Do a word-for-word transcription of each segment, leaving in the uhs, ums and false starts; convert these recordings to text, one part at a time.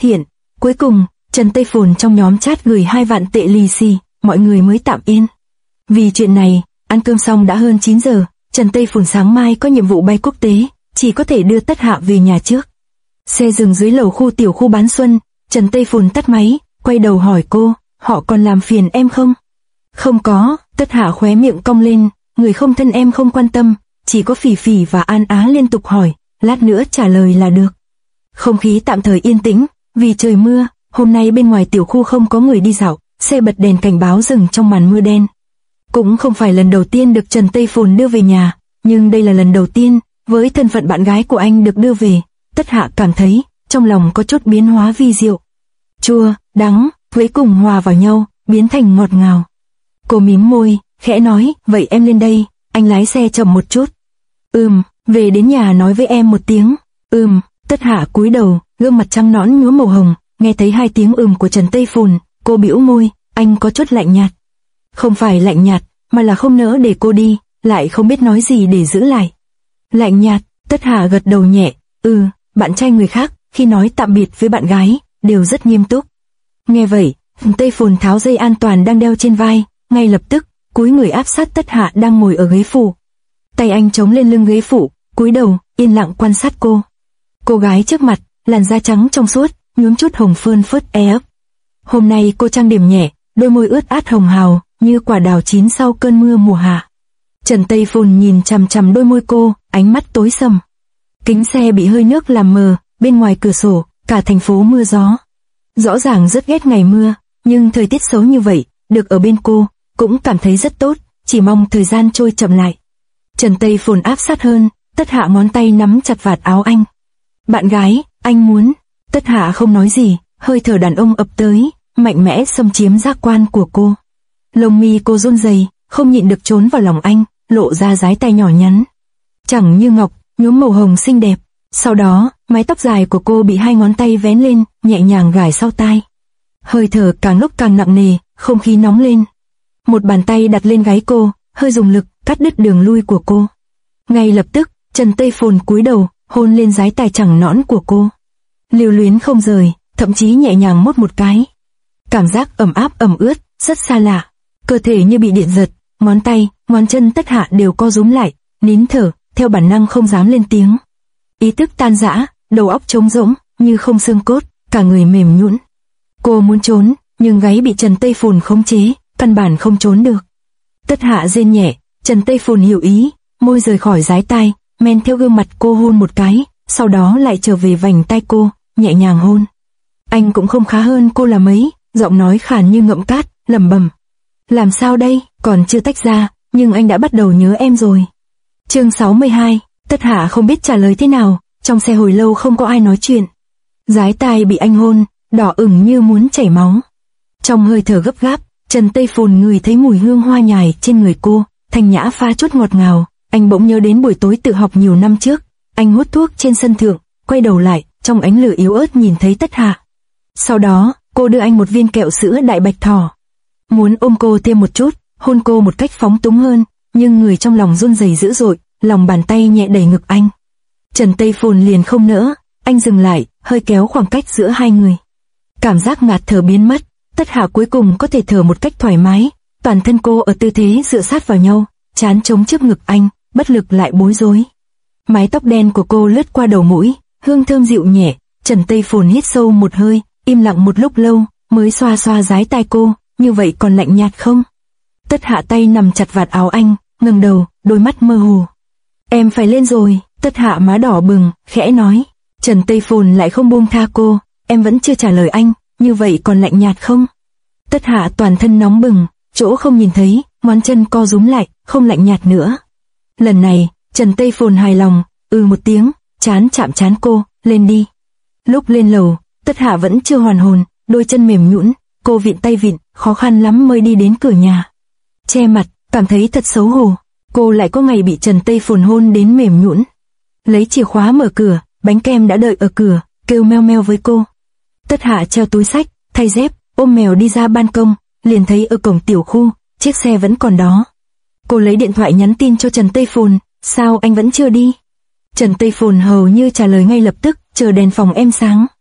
Hiện, cuối cùng, Trần Tây Phồn trong nhóm chat gửi hai vạn tệ lì xì, mọi người mới tạm yên. Vì chuyện này, ăn cơm xong đã hơn chín giờ, Trần Tây Phồn sáng mai có nhiệm vụ bay quốc tế, chỉ có thể đưa Tất Hạ về nhà trước. Xe dừng dưới lầu khu tiểu khu bán xuân, Trần Tây Phồn tắt máy, quay đầu hỏi cô, họ còn làm phiền em không? Không có, Tất Hạ khóe miệng cong lên, người không thân em không quan tâm, chỉ có Phỉ Phỉ và An Á liên tục hỏi, lát nữa trả lời là được. Không khí tạm thời yên tĩnh, vì trời mưa, hôm nay bên ngoài tiểu khu không có người đi dạo, xe bật đèn cảnh báo dừng trong màn mưa đen. Cũng không phải lần đầu tiên được Trần Tây Phồn đưa về nhà, nhưng đây là lần đầu tiên, với thân phận bạn gái của anh được đưa về, Tất Hạ cảm thấy, trong lòng có chút biến hóa vi diệu. Chua, đắng, cuối cùng hòa vào nhau, biến thành ngọt ngào. Cô mím môi, khẽ nói, vậy em lên đây, anh lái xe chậm một chút. Ừm, về đến nhà nói với em một tiếng. Ừm, Tất Hạ cúi đầu, gương mặt trắng nõn nhuốm màu hồng, nghe thấy hai tiếng ừm của Trần Tây Phồn, cô bĩu môi, anh có chút lạnh nhạt. Không phải lạnh nhạt, mà là không nỡ để cô đi, lại không biết nói gì để giữ lại. Lạnh nhạt, Tất Hạ gật đầu nhẹ, ừ, bạn trai người khác, khi nói tạm biệt với bạn gái, đều rất nghiêm túc. Nghe vậy, Tây Phồn tháo dây an toàn đang đeo trên vai, ngay lập tức, cúi người áp sát Tất Hạ đang ngồi ở ghế phụ. Tay anh chống lên lưng ghế phụ, cúi đầu, yên lặng quan sát cô. Cô gái trước mặt, làn da trắng trong suốt, nhuốm chút hồng phơn phớt e ấp. Hôm nay cô trang điểm nhẹ, đôi môi ướt át hồng hào, như quả đào chín sau cơn mưa mùa hạ. Trần Tây Phồn nhìn chằm chằm đôi môi cô, ánh mắt tối sầm. Kính xe bị hơi nước làm mờ, bên ngoài cửa sổ, cả thành phố mưa gió. Rõ ràng rất ghét ngày mưa, nhưng thời tiết xấu như vậy, được ở bên cô, cũng cảm thấy rất tốt, chỉ mong thời gian trôi chậm lại. Trần Tây Phồn áp sát hơn, Tất Hạ ngón tay nắm chặt vạt áo anh. Bạn gái, anh muốn. Tất Hạ không nói gì, hơi thở đàn ông ập tới, mạnh mẽ xâm chiếm giác quan của cô. Lông mi cô run rẩy, không nhịn được trốn vào lòng anh, lộ ra dái tay nhỏ nhắn. Chẳng như ngọc, nhuốm màu hồng xinh đẹp. Sau đó, mái tóc dài của cô bị hai ngón tay vén lên, nhẹ nhàng gài sau tai. Hơi thở càng lúc càng nặng nề, không khí nóng lên. Một bàn tay đặt lên gáy cô, hơi dùng lực, cắt đứt đường lui của cô. Ngay lập tức, Trần Tây Phồn cúi đầu, hôn lên dái tai trắng nõn của cô. Lưu luyến không rời, thậm chí nhẹ nhàng mốt một cái. Cảm giác ẩm áp ẩm ướt, rất xa lạ. Cơ thể như bị điện giật, ngón tay, ngón chân Tất Hạ đều co rúm lại, nín thở, theo bản năng không dám lên tiếng. Ý thức tan rã, đầu óc trống rỗng, như không xương cốt, cả người mềm nhũn. Cô muốn trốn, nhưng gáy bị Trần Tây Phồn khống chế, căn bản không trốn được. Tất Hạ rên nhẹ, Trần Tây Phồn hiểu ý, môi rời khỏi dái tai, men theo gương mặt cô hôn một cái, sau đó lại trở về vành tai cô, nhẹ nhàng hôn. Anh cũng không khá hơn cô là mấy, giọng nói khàn như ngậm cát, lẩm bẩm. Làm sao đây, còn chưa tách ra, nhưng anh đã bắt đầu nhớ em rồi. Chương sáu mươi hai, Tất Hạ không biết trả lời thế nào, trong xe hồi lâu không có ai nói chuyện. Dái tai bị anh hôn, đỏ ửng như muốn chảy máu. Trong hơi thở gấp gáp, Trần Tây Phồn ngửi thấy mùi hương hoa nhài trên người cô, thanh nhã pha chút ngọt ngào. Anh bỗng nhớ đến buổi tối tự học nhiều năm trước, anh hút thuốc trên sân thượng, quay đầu lại, trong ánh lửa yếu ớt nhìn thấy Tất Hạ. Sau đó, cô đưa anh một viên kẹo sữa đại bạch thỏ. Muốn ôm cô thêm một chút, hôn cô một cách phóng túng hơn, nhưng người trong lòng run rẩy dữ dội, lòng bàn tay nhẹ đẩy ngực anh. Trần Tây Phồn liền không nỡ, anh dừng lại, hơi kéo khoảng cách giữa hai người. Cảm giác ngạt thở biến mất, Tất Hạ cuối cùng có thể thở một cách thoải mái, toàn thân cô ở tư thế dựa sát vào nhau, trán chống trước ngực anh, bất lực lại bối rối. Mái tóc đen của cô lướt qua đầu mũi, hương thơm dịu nhẹ, Trần Tây Phồn hít sâu một hơi, im lặng một lúc lâu, mới xoa xoa dái tai cô, như vậy còn lạnh nhạt không? Tất Hạ tay nằm chặt vạt áo anh, ngẩng đầu, đôi mắt mơ hồ. Em phải lên rồi, Tất Hạ má đỏ bừng, khẽ nói. Trần Tây Phồn lại không buông tha cô, em vẫn chưa trả lời anh, như vậy còn lạnh nhạt không? Tất Hạ toàn thân nóng bừng, chỗ không nhìn thấy, ngón chân co rúm lại, không lạnh nhạt nữa. Lần này, Trần Tây Phồn hài lòng, ừ một tiếng, chán chạm chán cô, lên đi. Lúc lên lầu, Tất Hạ vẫn chưa hoàn hồn, đôi chân mềm nhũn, cô vịn tay vịn, khó khăn lắm mới đi đến cửa nhà. Che mặt, cảm thấy thật xấu hổ, cô lại có ngày bị Trần Tây Phồn hôn đến mềm nhũn. Lấy chìa khóa mở cửa, bánh kem đã đợi ở cửa, kêu meo meo với cô. Tất Hạ treo túi xách, thay dép, ôm mèo đi ra ban công, liền thấy ở cổng tiểu khu, chiếc xe vẫn còn đó. Cô lấy điện thoại nhắn tin cho Trần Tây Phồn, sao anh vẫn chưa đi? Trần Tây Phồn hầu như trả lời ngay lập tức, chờ đèn phòng em sáng.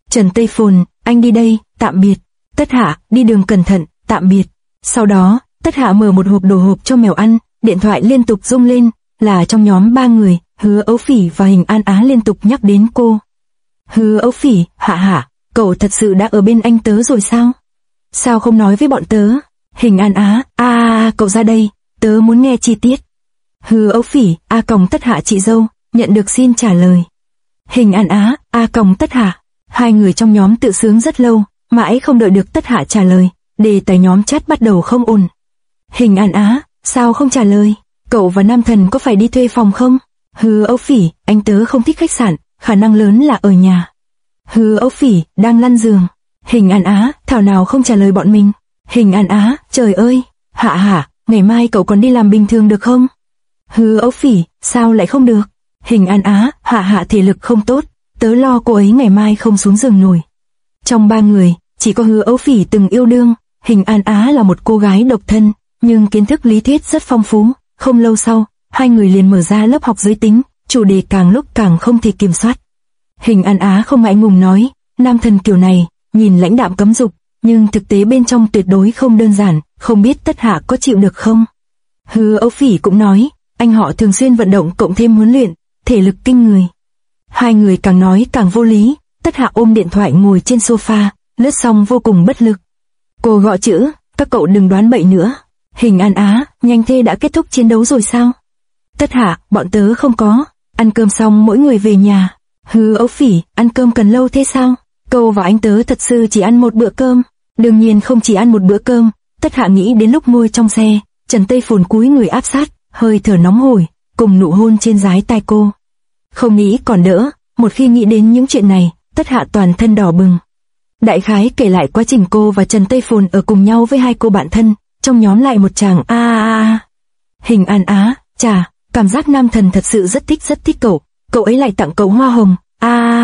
Trần Tây Phồn, anh đi đây, tạm biệt. Tất Hạ, đi đường cẩn thận, tạm biệt. Sau đó, Tất Hạ mở một hộp đồ hộp cho mèo ăn, điện thoại liên tục rung lên, là trong nhóm ba người, Hứa Ấu Phỉ và Hình An Á liên tục nhắc đến cô. Hứa Ấu Phỉ, Hạ Hạ, cậu thật sự đã ở bên anh tớ rồi sao? Sao không nói với bọn tớ? Hình An Á, a à, cậu ra đây, tớ muốn nghe chi tiết. Hứa Ấu Phỉ, a còng Tất Hạ chị dâu, nhận được xin trả lời. Hình An Á, a còng Tất Hạ. Hai người trong nhóm tự sướng rất lâu, mãi không đợi được Tất Hạ trả lời, đề tài nhóm chat bắt đầu không ổn. Hình An Á, sao không trả lời? Cậu và Nam Thần có phải đi thuê phòng không? Hứa Ấu Phỉ, anh tớ không thích khách sạn, khả năng lớn là ở nhà. Hứa Ấu Phỉ, đang lăn giường. Hình An Á, thảo nào không trả lời bọn mình. Hình An Á, trời ơi, Hạ Hạ, ngày mai cậu còn đi làm bình thường được không? Hứa Ấu Phỉ, sao lại không được? Hình An Á, Hạ Hạ thể lực không tốt, tớ lo cô ấy ngày mai không xuống giường nổi. Trong ba người, chỉ có Hứa Ấu Phỉ từng yêu đương, Hình An Á là một cô gái độc thân, nhưng kiến thức lý thuyết rất phong phú. Không lâu sau, hai người liền mở ra lớp học giới tính, chủ đề càng lúc càng không thể kiểm soát. Hình An Á không ngại ngùng nói, Nam Thần kiểu này, nhìn lãnh đạm cấm dục, nhưng thực tế bên trong tuyệt đối không đơn giản, không biết Tất Hạ có chịu được không? Hứa Ấu Phỉ cũng nói, anh họ thường xuyên vận động cộng thêm huấn luyện, thể lực kinh người. Hai người càng nói càng vô lý, Tất Hạ ôm điện thoại ngồi trên sofa, lướt xong vô cùng bất lực. Cô gõ chữ, các cậu đừng đoán bậy nữa. Hình An Á, nhanh thế đã kết thúc chiến đấu rồi sao? Tất Hạ, bọn tớ không có, ăn cơm xong mỗi người về nhà. Hứa Ấu Phỉ, ăn cơm cần lâu thế sao? Cô và anh tớ thật sự chỉ ăn một bữa cơm. Đương nhiên không chỉ ăn một bữa cơm. Tất Hạ nghĩ đến lúc ngồi trong xe, Trần Tây Phồn cúi người áp sát, hơi thở nóng hổi, cùng nụ hôn trên dái tai cô. Không nghĩ còn đỡ, một khi nghĩ đến những chuyện này, Tất Hạ toàn thân đỏ bừng. Đại khái kể lại quá trình cô và Trần Tây Phồn ở cùng nhau với hai cô bạn thân, trong nhóm lại một chàng a a a. Hình An Á, chà, cảm giác Nam Thần thật sự rất thích rất thích cậu, cậu ấy lại tặng cậu hoa hồng, a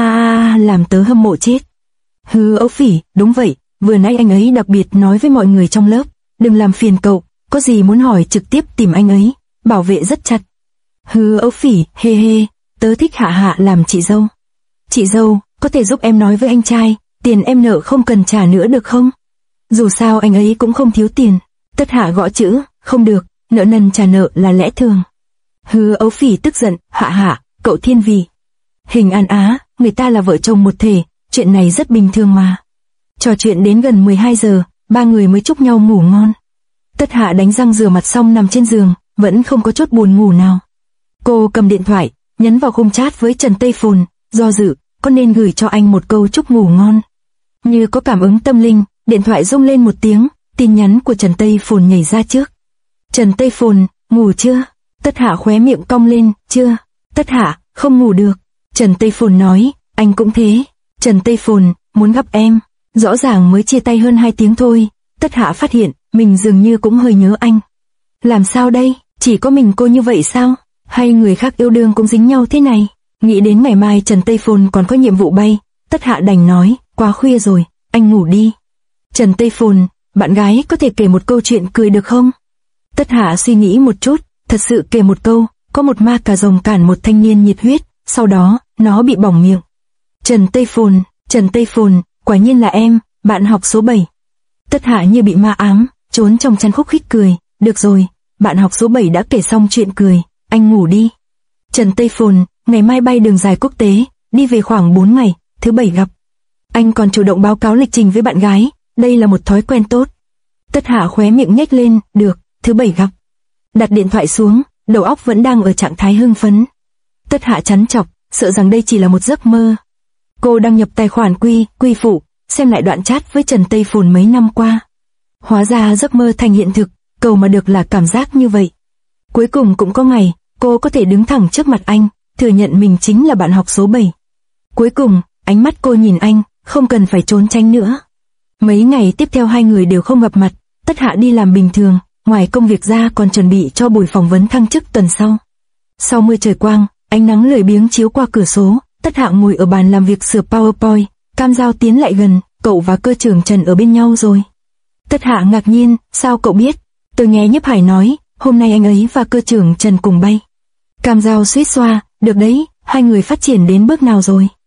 a a, làm tớ hâm mộ chết. Hứa Ấu Phỉ, đúng vậy, vừa nãy anh ấy đặc biệt nói với mọi người trong lớp, đừng làm phiền cậu, có gì muốn hỏi trực tiếp tìm anh ấy, bảo vệ rất chặt. Hứa Ấu Phỉ, hê hê, tớ thích Hạ Hạ làm chị dâu. Chị dâu, có thể giúp em nói với anh trai, tiền em nợ không cần trả nữa được không? Dù sao anh ấy cũng không thiếu tiền. Tất Hạ gõ chữ, không được, nợ nần trả nợ là lẽ thường. Hứa Ấu Phỉ tức giận, Hạ Hạ, cậu thiên vị. Hình An Á, người ta là vợ chồng một thể, chuyện này rất bình thường mà. Trò chuyện đến gần mười hai giờ, ba người mới chúc nhau ngủ ngon. Tất Hạ đánh răng rửa mặt xong nằm trên giường, vẫn không có chút buồn ngủ nào. Cô cầm điện thoại, nhấn vào khung chat với Trần Tây Phồn, do dự, có nên gửi cho anh một câu chúc ngủ ngon. Như có cảm ứng tâm linh, điện thoại rung lên một tiếng, tin nhắn của Trần Tây Phồn nhảy ra trước. Trần Tây Phồn, ngủ chưa? Tất Hạ khóe miệng cong lên, chưa. Tất Hạ, không ngủ được. Trần Tây Phồn nói, anh cũng thế. Trần Tây Phồn, muốn gặp em. Rõ ràng mới chia tay hơn hai tiếng thôi. Tất Hạ phát hiện, mình dường như cũng hơi nhớ anh. Làm sao đây, chỉ có mình cô như vậy sao? Hay người khác yêu đương cũng dính nhau thế này? Nghĩ đến ngày mai Trần Tây Phồn còn có nhiệm vụ bay, Tất Hạ đành nói, quá khuya rồi, anh ngủ đi. Trần Tây Phồn, bạn gái có thể kể một câu chuyện cười được không? Tất Hạ suy nghĩ một chút, thật sự kể một câu, có một ma cà rồng cản một thanh niên nhiệt huyết, sau đó, nó bị bỏng miệng. Trần Tây Phồn, Trần Tây Phồn, quả nhiên là em, bạn học số bảy. Tất Hạ như bị ma ám, trốn trong chăn khúc khích cười, được rồi, bạn học số bảy đã kể xong chuyện cười, anh ngủ đi. Trần Tây Phồn, ngày mai bay đường dài quốc tế, đi về khoảng bốn ngày, thứ bảy gặp. Anh còn chủ động báo cáo lịch trình với bạn gái, đây là một thói quen tốt. Tất Hạ khóe miệng nhếch lên, được, thứ bảy gặp. Đặt điện thoại xuống, đầu óc vẫn đang ở trạng thái hưng phấn. Tất Hạ chắn chọc, sợ rằng đây chỉ là một giấc mơ. Cô đăng nhập tài khoản Quy, Quy Phụ, xem lại đoạn chat với Trần Tây Phồn mấy năm qua. Hóa ra giấc mơ thành hiện thực, cầu mà được là cảm giác như vậy. Cuối cùng cũng có ngày, cô có thể đứng thẳng trước mặt anh, thừa nhận mình chính là bạn học số bảy. Cuối cùng, ánh mắt cô nhìn anh, không cần phải trốn tránh nữa. Mấy ngày tiếp theo hai người đều không gặp mặt, Tất Hạ đi làm bình thường, ngoài công việc ra còn chuẩn bị cho buổi phỏng vấn thăng chức tuần sau. Sau mưa trời quang, ánh nắng lười biếng chiếu qua cửa số, Tất Hạ ngồi ở bàn làm việc sửa PowerPoint, Cam Giao tiến lại gần, cậu và cơ trưởng Trần ở bên nhau rồi. Tất Hạ ngạc nhiên, sao cậu biết? Tôi nghe Nhiếp Hải nói, hôm nay anh ấy và cơ trưởng Trần cùng bay. Cam Giao suýt xoa, được đấy, hai người phát triển đến bước nào rồi?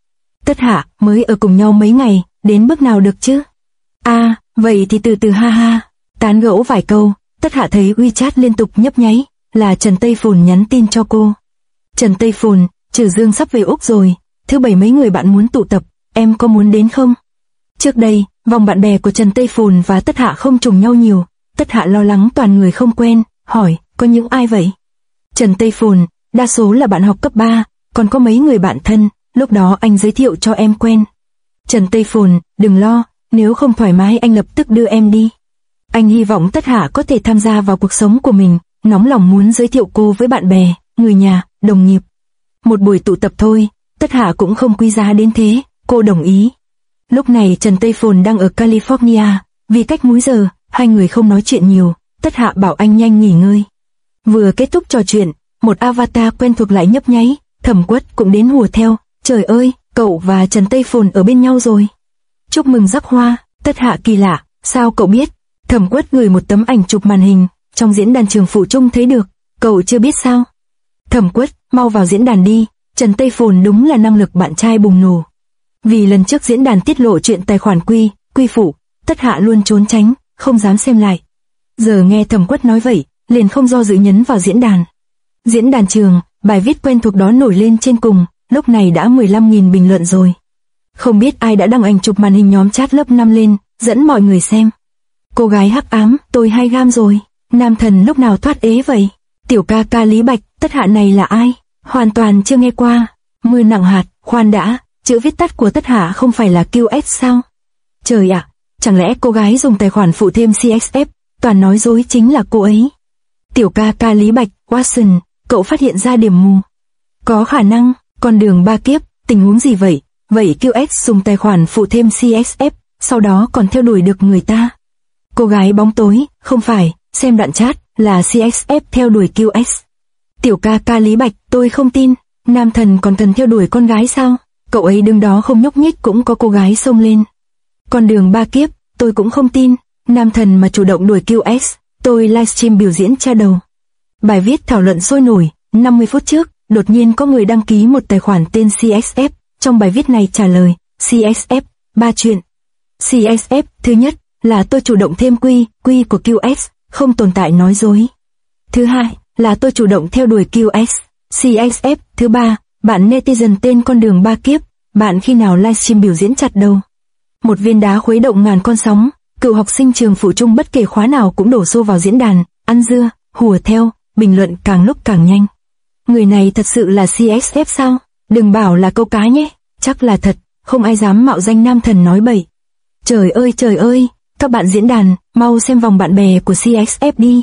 Tất Hạ, mới ở cùng nhau mấy ngày, đến bước nào được chứ? À, vậy thì từ từ ha ha. Tán gẫu vài câu, Tất Hạ thấy WeChat liên tục nhấp nháy, là Trần Tây Phồn nhắn tin cho cô. Trần Tây Phồn, Trừ Dương sắp về Úc rồi, thứ bảy mấy người bạn muốn tụ tập, em có muốn đến không? Trước đây, vòng bạn bè của Trần Tây Phồn và Tất Hạ không trùng nhau nhiều, Tất Hạ lo lắng toàn người không quen, hỏi, có những ai vậy? Trần Tây Phồn, đa số là bạn học cấp ba, còn có mấy người bạn thân, lúc đó anh giới thiệu cho em quen. Trần Tây Phồn, đừng lo, nếu không thoải mái anh lập tức đưa em đi. Anh hy vọng Tất Hạ có thể tham gia vào cuộc sống của mình, nóng lòng muốn giới thiệu cô với bạn bè, người nhà, đồng nghiệp. Một buổi tụ tập thôi, Tất Hạ cũng không quý giá đến thế, cô đồng ý. Lúc này Trần Tây Phồn đang ở California, vì cách múi giờ, hai người không nói chuyện nhiều, Tất Hạ bảo anh nhanh nghỉ ngơi. Vừa kết thúc trò chuyện, một avatar quen thuộc lại nhấp nháy, Thẩm Quất cũng đến hùa theo, trời ơi, cậu và Trần Tây Phồn ở bên nhau rồi. Chúc mừng rắc hoa, Tất Hạ kỳ lạ, sao cậu biết? Thẩm Quất gửi một tấm ảnh chụp màn hình, trong diễn đàn trường Phủ Trung thấy được, cậu chưa biết sao? Thẩm Quất, mau vào diễn đàn đi, Trần Tây Phồn đúng là năng lực bạn trai bùng nổ. Vì lần trước diễn đàn tiết lộ chuyện tài khoản quy, quy phụ, Tất Hạ luôn trốn tránh, không dám xem lại. Giờ nghe Thẩm Quất nói vậy, liền không do dự nhấn vào diễn đàn. Diễn đàn trường, bài viết quen thuộc đó nổi lên trên cùng, lúc này đã mười lăm nghìn bình luận rồi. Không biết ai đã đăng ảnh chụp màn hình nhóm chat lớp năm lên, dẫn mọi người xem. Cô gái hắc ám, tôi hay gam rồi, nam thần lúc nào thoát ế vậy? Tiểu ca ca Lý Bạch, Tất Hạ này là ai? Hoàn toàn chưa nghe qua. Mưa nặng hạt, khoan đã, chữ viết tắt của Tất Hạ không phải là quy ét sao? Trời ạ, chẳng lẽ cô gái dùng tài khoản phụ thêm xê ét ép, toàn nói dối chính là cô ấy? Tiểu ca ca Lý Bạch, Watson, cậu phát hiện ra điểm mù. Có khả năng, con đường ba kiếp, tình huống gì vậy? Vậy quy ét dùng tài khoản phụ thêm xê ét ép, sau đó còn theo đuổi được người ta. Cô gái bóng tối, không phải, xem đoạn chat, là xê ét ép theo đuổi quy ét. Tiểu ca ca Lý Bạch, tôi không tin, nam thần còn cần theo đuổi con gái sao? Cậu ấy đứng đó không nhúc nhích cũng có cô gái xông lên. Con đường ba kiếp, tôi cũng không tin, nam thần mà chủ động đuổi quy ét, tôi livestream biểu diễn tra đầu. Bài viết thảo luận sôi nổi, năm mươi phút trước, đột nhiên có người đăng ký một tài khoản tên xê ét ép, trong bài viết này trả lời, xê ét ép, ba chuyện. xê ét ép, thứ nhất, là tôi chủ động thêm quy, quy của quy ét, không tồn tại nói dối. Thứ hai, là tôi chủ động theo đuổi quy ét, xê ét ép. Thứ ba, bạn netizen tên con đường ba kiếp, bạn khi nào livestream biểu diễn chặt đầu. Một viên đá khuấy động ngàn con sóng, cựu học sinh trường Phủ Trung bất kể khóa nào cũng đổ xô vào diễn đàn, ăn dưa, hùa theo, bình luận càng lúc càng nhanh. Người này thật sự là xê ét ép sao? Đừng bảo là câu cá nhé, chắc là thật, không ai dám mạo danh nam thần nói bậy. Trời ơi trời ơi, các bạn diễn đàn, mau xem vòng bạn bè của xê ét ép đi.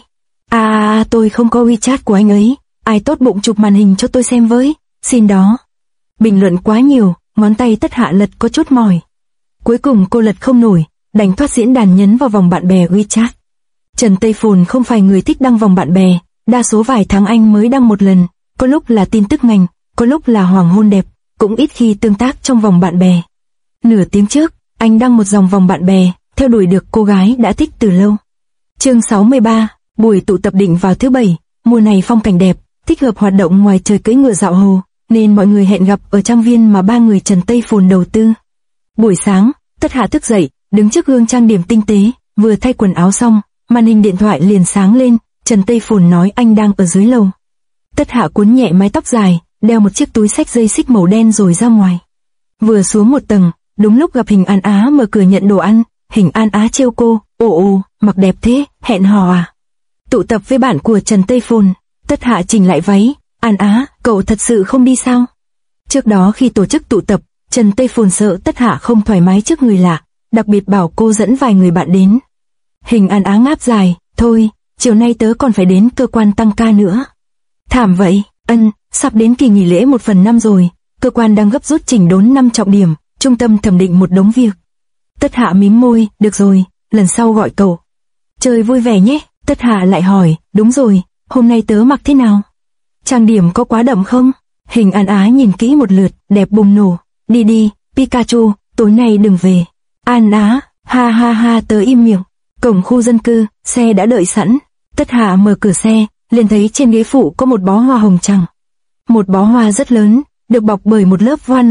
À, tôi không có WeChat của anh ấy, ai tốt bụng chụp màn hình cho tôi xem với, xin đó. Bình luận quá nhiều, ngón tay Tất Hạ lật có chút mỏi. Cuối cùng cô lật không nổi, đành thoát diễn đàn nhấn vào vòng bạn bè WeChat. Trần Tây Phồn không phải người thích đăng vòng bạn bè, đa số vài tháng anh mới đăng một lần, có lúc là tin tức ngành, có lúc là hoàng hôn đẹp, cũng ít khi tương tác trong vòng bạn bè. Nửa tiếng trước, anh đăng một dòng vòng bạn bè, theo đuổi được cô gái đã thích từ lâu. Chương sáu mươi ba, buổi tụ tập định vào thứ bảy, mùa này phong cảnh đẹp, thích hợp hoạt động ngoài trời cưỡi ngựa dạo hồ, nên mọi người hẹn gặp ở trang viên mà ba người Trần Tây Phồn đầu tư. Buổi sáng, Tất Hạ thức dậy, đứng trước gương trang điểm tinh tế, vừa thay quần áo xong, màn hình điện thoại liền sáng lên, Trần Tây Phồn nói anh đang ở dưới lầu. Tất Hạ cuốn nhẹ mái tóc dài, đeo một chiếc túi xách dây xích màu đen rồi ra ngoài. Vừa xuống một tầng, đúng lúc gặp Hình An Á mở cửa nhận đồ ăn, Hình An Á trêu cô, ồ ồ, mặc đẹp thế, hẹn hò à? Tụ tập với bạn của Trần Tây Phồn, Tất Hạ chỉnh lại váy, An Á, cậu thật sự không đi sao? Trước đó khi tổ chức tụ tập, Trần Tây Phồn sợ Tất Hạ không thoải mái trước người lạ, đặc biệt bảo cô dẫn vài người bạn đến. Hình An Á ngáp dài, thôi, chiều nay tớ còn phải đến cơ quan tăng ca nữa. Thảm vậy, ân, sắp đến kỳ nghỉ lễ một phần năm rồi, cơ quan đang gấp rút chỉnh đốn năm trọng điểm, trung tâm thẩm định một đống việc. Tất Hạ mím môi, được rồi, lần sau gọi cậu. Chơi vui vẻ nhé, Tất Hạ lại hỏi, đúng rồi, hôm nay tớ mặc thế nào? Trang điểm có quá đậm không? Hình An Á nhìn kỹ một lượt, đẹp bùng nổ. Đi đi, Pikachu, tối nay đừng về. An Á, ha ha ha, tớ im miệng. Cổng khu dân cư, xe đã đợi sẵn. Tất Hạ mở cửa xe, liền thấy trên ghế phụ có một bó hoa hồng trắng. Một bó hoa rất lớn, được bọc bởi một lớp voan lụa,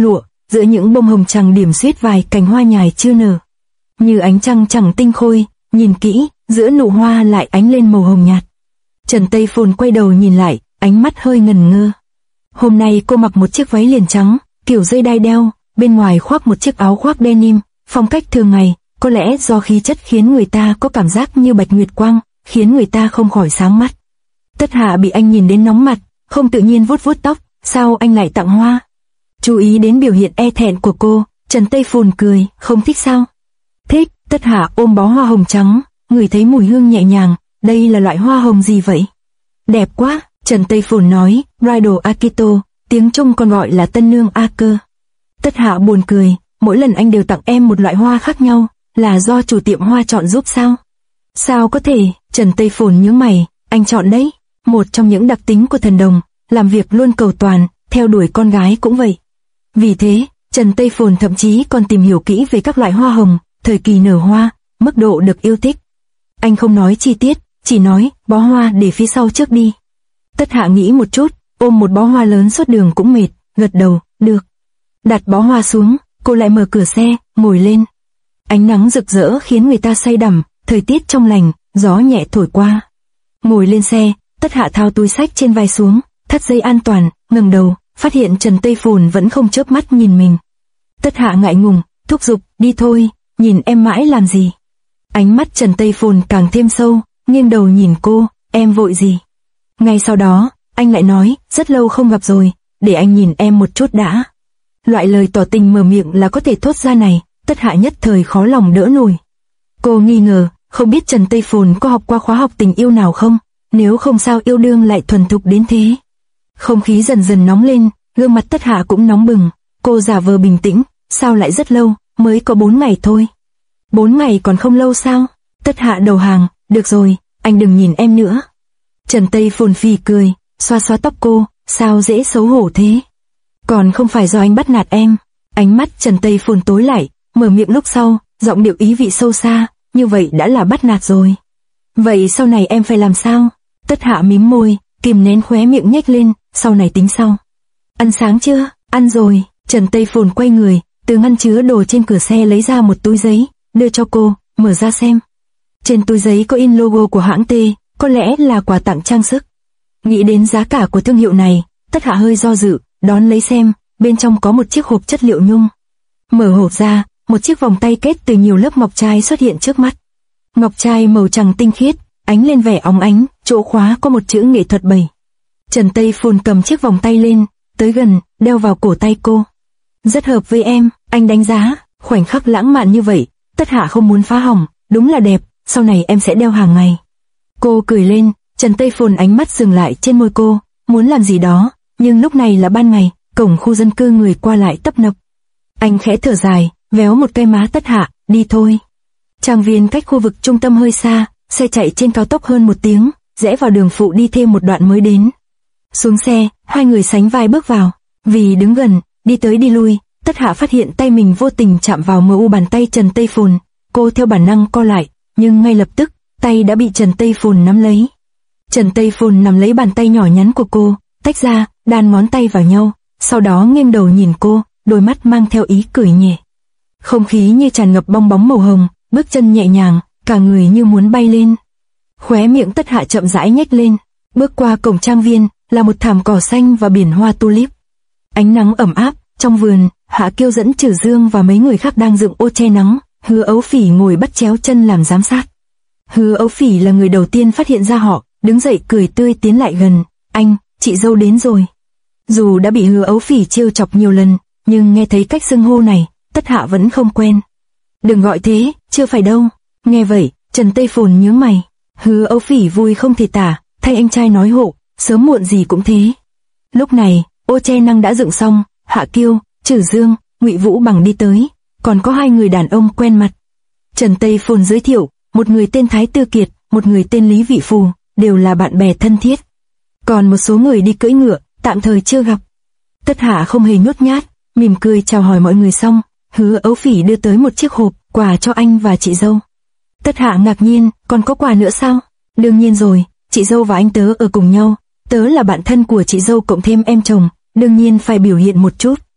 giữa những bông hồng trắng điểm xuyết vài cành hoa nhài chưa nở. Như ánh trăng chẳng tinh khôi, nhìn kỹ, giữa nụ hoa lại ánh lên màu hồng nhạt. Trần Tây Phồn quay đầu nhìn lại, ánh mắt hơi ngần ngơ. Hôm nay cô mặc một chiếc váy liền trắng, kiểu dây đai đeo, bên ngoài khoác một chiếc áo khoác denim, phong cách thường ngày, có lẽ do khí chất khiến người ta có cảm giác như bạch nguyệt quang, khiến người ta không khỏi sáng mắt. Tất Hạ bị anh nhìn đến nóng mặt, không tự nhiên vuốt vuốt tóc, sao anh lại tặng hoa? Chú ý đến biểu hiện e thẹn của cô, Trần Tây Phồn cười, không thích sao? Thích. Tất Hạ ôm bó hoa hồng trắng, ngửi thấy mùi hương nhẹ nhàng, đây là loại hoa hồng gì vậy? Đẹp quá, Trần Tây Phồn nói, Bridal Akito, tiếng Trung còn gọi là tân nương A cơ. Tất Hạ buồn cười, mỗi lần anh đều tặng em một loại hoa khác nhau, là do chủ tiệm hoa chọn giúp sao? Sao có thể, Trần Tây Phồn nhướng mày, anh chọn đấy, một trong những đặc tính của thần đồng, làm việc luôn cầu toàn, theo đuổi con gái cũng vậy. Vì thế, Trần Tây Phồn thậm chí còn tìm hiểu kỹ về các loại hoa hồng, thời kỳ nở hoa, mức độ được yêu thích. Anh không nói chi tiết, chỉ nói, bó hoa để phía sau trước đi. Tất Hạ nghĩ một chút, ôm một bó hoa lớn suốt đường cũng mệt, gật đầu, được. Đặt bó hoa xuống, cô lại mở cửa xe, ngồi lên. Ánh nắng rực rỡ khiến người ta say đắm, thời tiết trong lành, gió nhẹ thổi qua. Ngồi lên xe, Tất Hạ thao túi xách trên vai xuống, thắt dây an toàn, ngẩng đầu, phát hiện Trần Tây Phồn vẫn không chớp mắt nhìn mình. Tất Hạ ngại ngùng, thúc giục, đi thôi, nhìn em mãi làm gì? Ánh mắt Trần Tây Phồn càng thêm sâu, nghiêng đầu nhìn cô, em vội gì? Ngay sau đó, anh lại nói, rất lâu không gặp rồi, để anh nhìn em một chút đã. Loại lời tỏ tình mở miệng là có thể thốt ra này, Tất Hạ nhất thời khó lòng đỡ nổi. Cô nghi ngờ, không biết Trần Tây Phồn có học qua khóa học tình yêu nào không, nếu không sao yêu đương lại thuần thục đến thế. Không khí dần dần nóng lên, gương mặt Tất Hạ cũng nóng bừng, cô giả vờ bình tĩnh, sao lại rất lâu, mới có bốn ngày thôi. Bốn ngày còn không lâu sao? Tất Hạ đầu hàng, được rồi, anh đừng nhìn em nữa. Trần Tây Phồn phì cười, xoa xoa tóc cô, sao dễ xấu hổ thế? Còn không phải do anh bắt nạt em. Ánh mắt Trần Tây Phồn tối lại, mở miệng lúc sau, giọng điệu ý vị sâu xa, như vậy đã là bắt nạt rồi. Vậy sau này em phải làm sao? Tất Hạ mím môi, kìm nén khóe miệng nhếch lên, sau này tính sau. Ăn sáng chưa? Ăn rồi. Trần Tây Phồn quay người, từ ngăn chứa đồ trên cửa xe lấy ra một túi giấy, đưa cho cô, mở ra xem. Trên túi giấy có in logo của hãng T, có lẽ là quà tặng trang sức. Nghĩ đến giá cả của thương hiệu này, Tất Hạ hơi do dự, đón lấy xem, bên trong có một chiếc hộp chất liệu nhung. Mở hộp ra, một chiếc vòng tay kết từ nhiều lớp ngọc trai xuất hiện trước mắt. Ngọc trai màu trắng tinh khiết, ánh lên vẻ óng ánh, chỗ khóa có một chữ nghệ thuật bày. Trần Tây Phồn cầm chiếc vòng tay lên, tới gần, đeo vào cổ tay cô. Rất hợp với em, anh đánh giá, khoảnh khắc lãng mạn như vậy, Tất Hạ không muốn phá hỏng, đúng là đẹp, sau này em sẽ đeo hàng ngày. Cô cười lên, Trần Tây Phồn ánh mắt dừng lại trên môi cô, muốn làm gì đó, nhưng lúc này là ban ngày, cổng khu dân cư người qua lại tấp nập. Anh khẽ thở dài, véo một cây má Tất Hạ, đi thôi. Trang viên cách khu vực trung tâm hơi xa, xe chạy trên cao tốc hơn một tiếng, rẽ vào đường phụ đi thêm một đoạn mới đến. Xuống xe, hai người sánh vai bước vào, vì đứng gần, đi tới đi lui, Tất Hạ phát hiện tay mình vô tình chạm vào mờ u bàn tay Trần Tây Phồn, cô theo bản năng co lại, nhưng ngay lập tức, tay đã bị Trần Tây Phồn nắm lấy. Trần Tây Phồn nắm lấy bàn tay nhỏ nhắn của cô, tách ra, đan ngón tay vào nhau, sau đó nghiêng đầu nhìn cô, đôi mắt mang theo ý cười nhẹ. Không khí như tràn ngập bong bóng màu hồng, bước chân nhẹ nhàng, cả người như muốn bay lên. Khóe miệng Tất Hạ chậm rãi nhếch lên, bước qua cổng trang viên, là một thảm cỏ xanh và biển hoa tulip. Ánh nắng ẩm áp, trong vườn, Hạ Kiêu dẫn Trử Dương và mấy người khác đang dựng ô che nắng, Hứa Ấu Phỉ ngồi bắt chéo chân làm giám sát. Hứa Ấu Phỉ là người đầu tiên phát hiện ra họ, đứng dậy cười tươi tiến lại gần, anh, chị dâu đến rồi. Dù đã bị Hứa Ấu Phỉ trêu chọc nhiều lần, nhưng nghe thấy cách xưng hô này, Tất Hạ vẫn không quen. Đừng gọi thế, chưa phải đâu. Nghe vậy, Trần Tây Phồn nhướng mày. Hứa Ấu Phỉ vui không thể tả, thay anh trai nói hộ, sớm muộn gì cũng thế. Lúc này, ô che năng đã dựng xong, Hạ Kiêu, Trử Dương, Ngụy Vũ Bằng đi tới, còn có hai người đàn ông quen mặt. Trần Tây Phồn giới thiệu, một người tên Thái Tư Kiệt, một người tên Lý Vị Phù, đều là bạn bè thân thiết. Còn một số người đi cưỡi ngựa, tạm thời chưa gặp. Tất Hạ không hề nhút nhát, mỉm cười chào hỏi mọi người xong, Hứa Ấu Phỉ đưa tới một chiếc hộp, quà cho anh và chị dâu. Tất Hạ ngạc nhiên, còn có quà nữa sao? Đương nhiên rồi, chị dâu và anh tớ ở cùng nhau, tớ là bạn thân của chị dâu cộng thêm em chồng, đương nhiên phải biểu hiện một chút.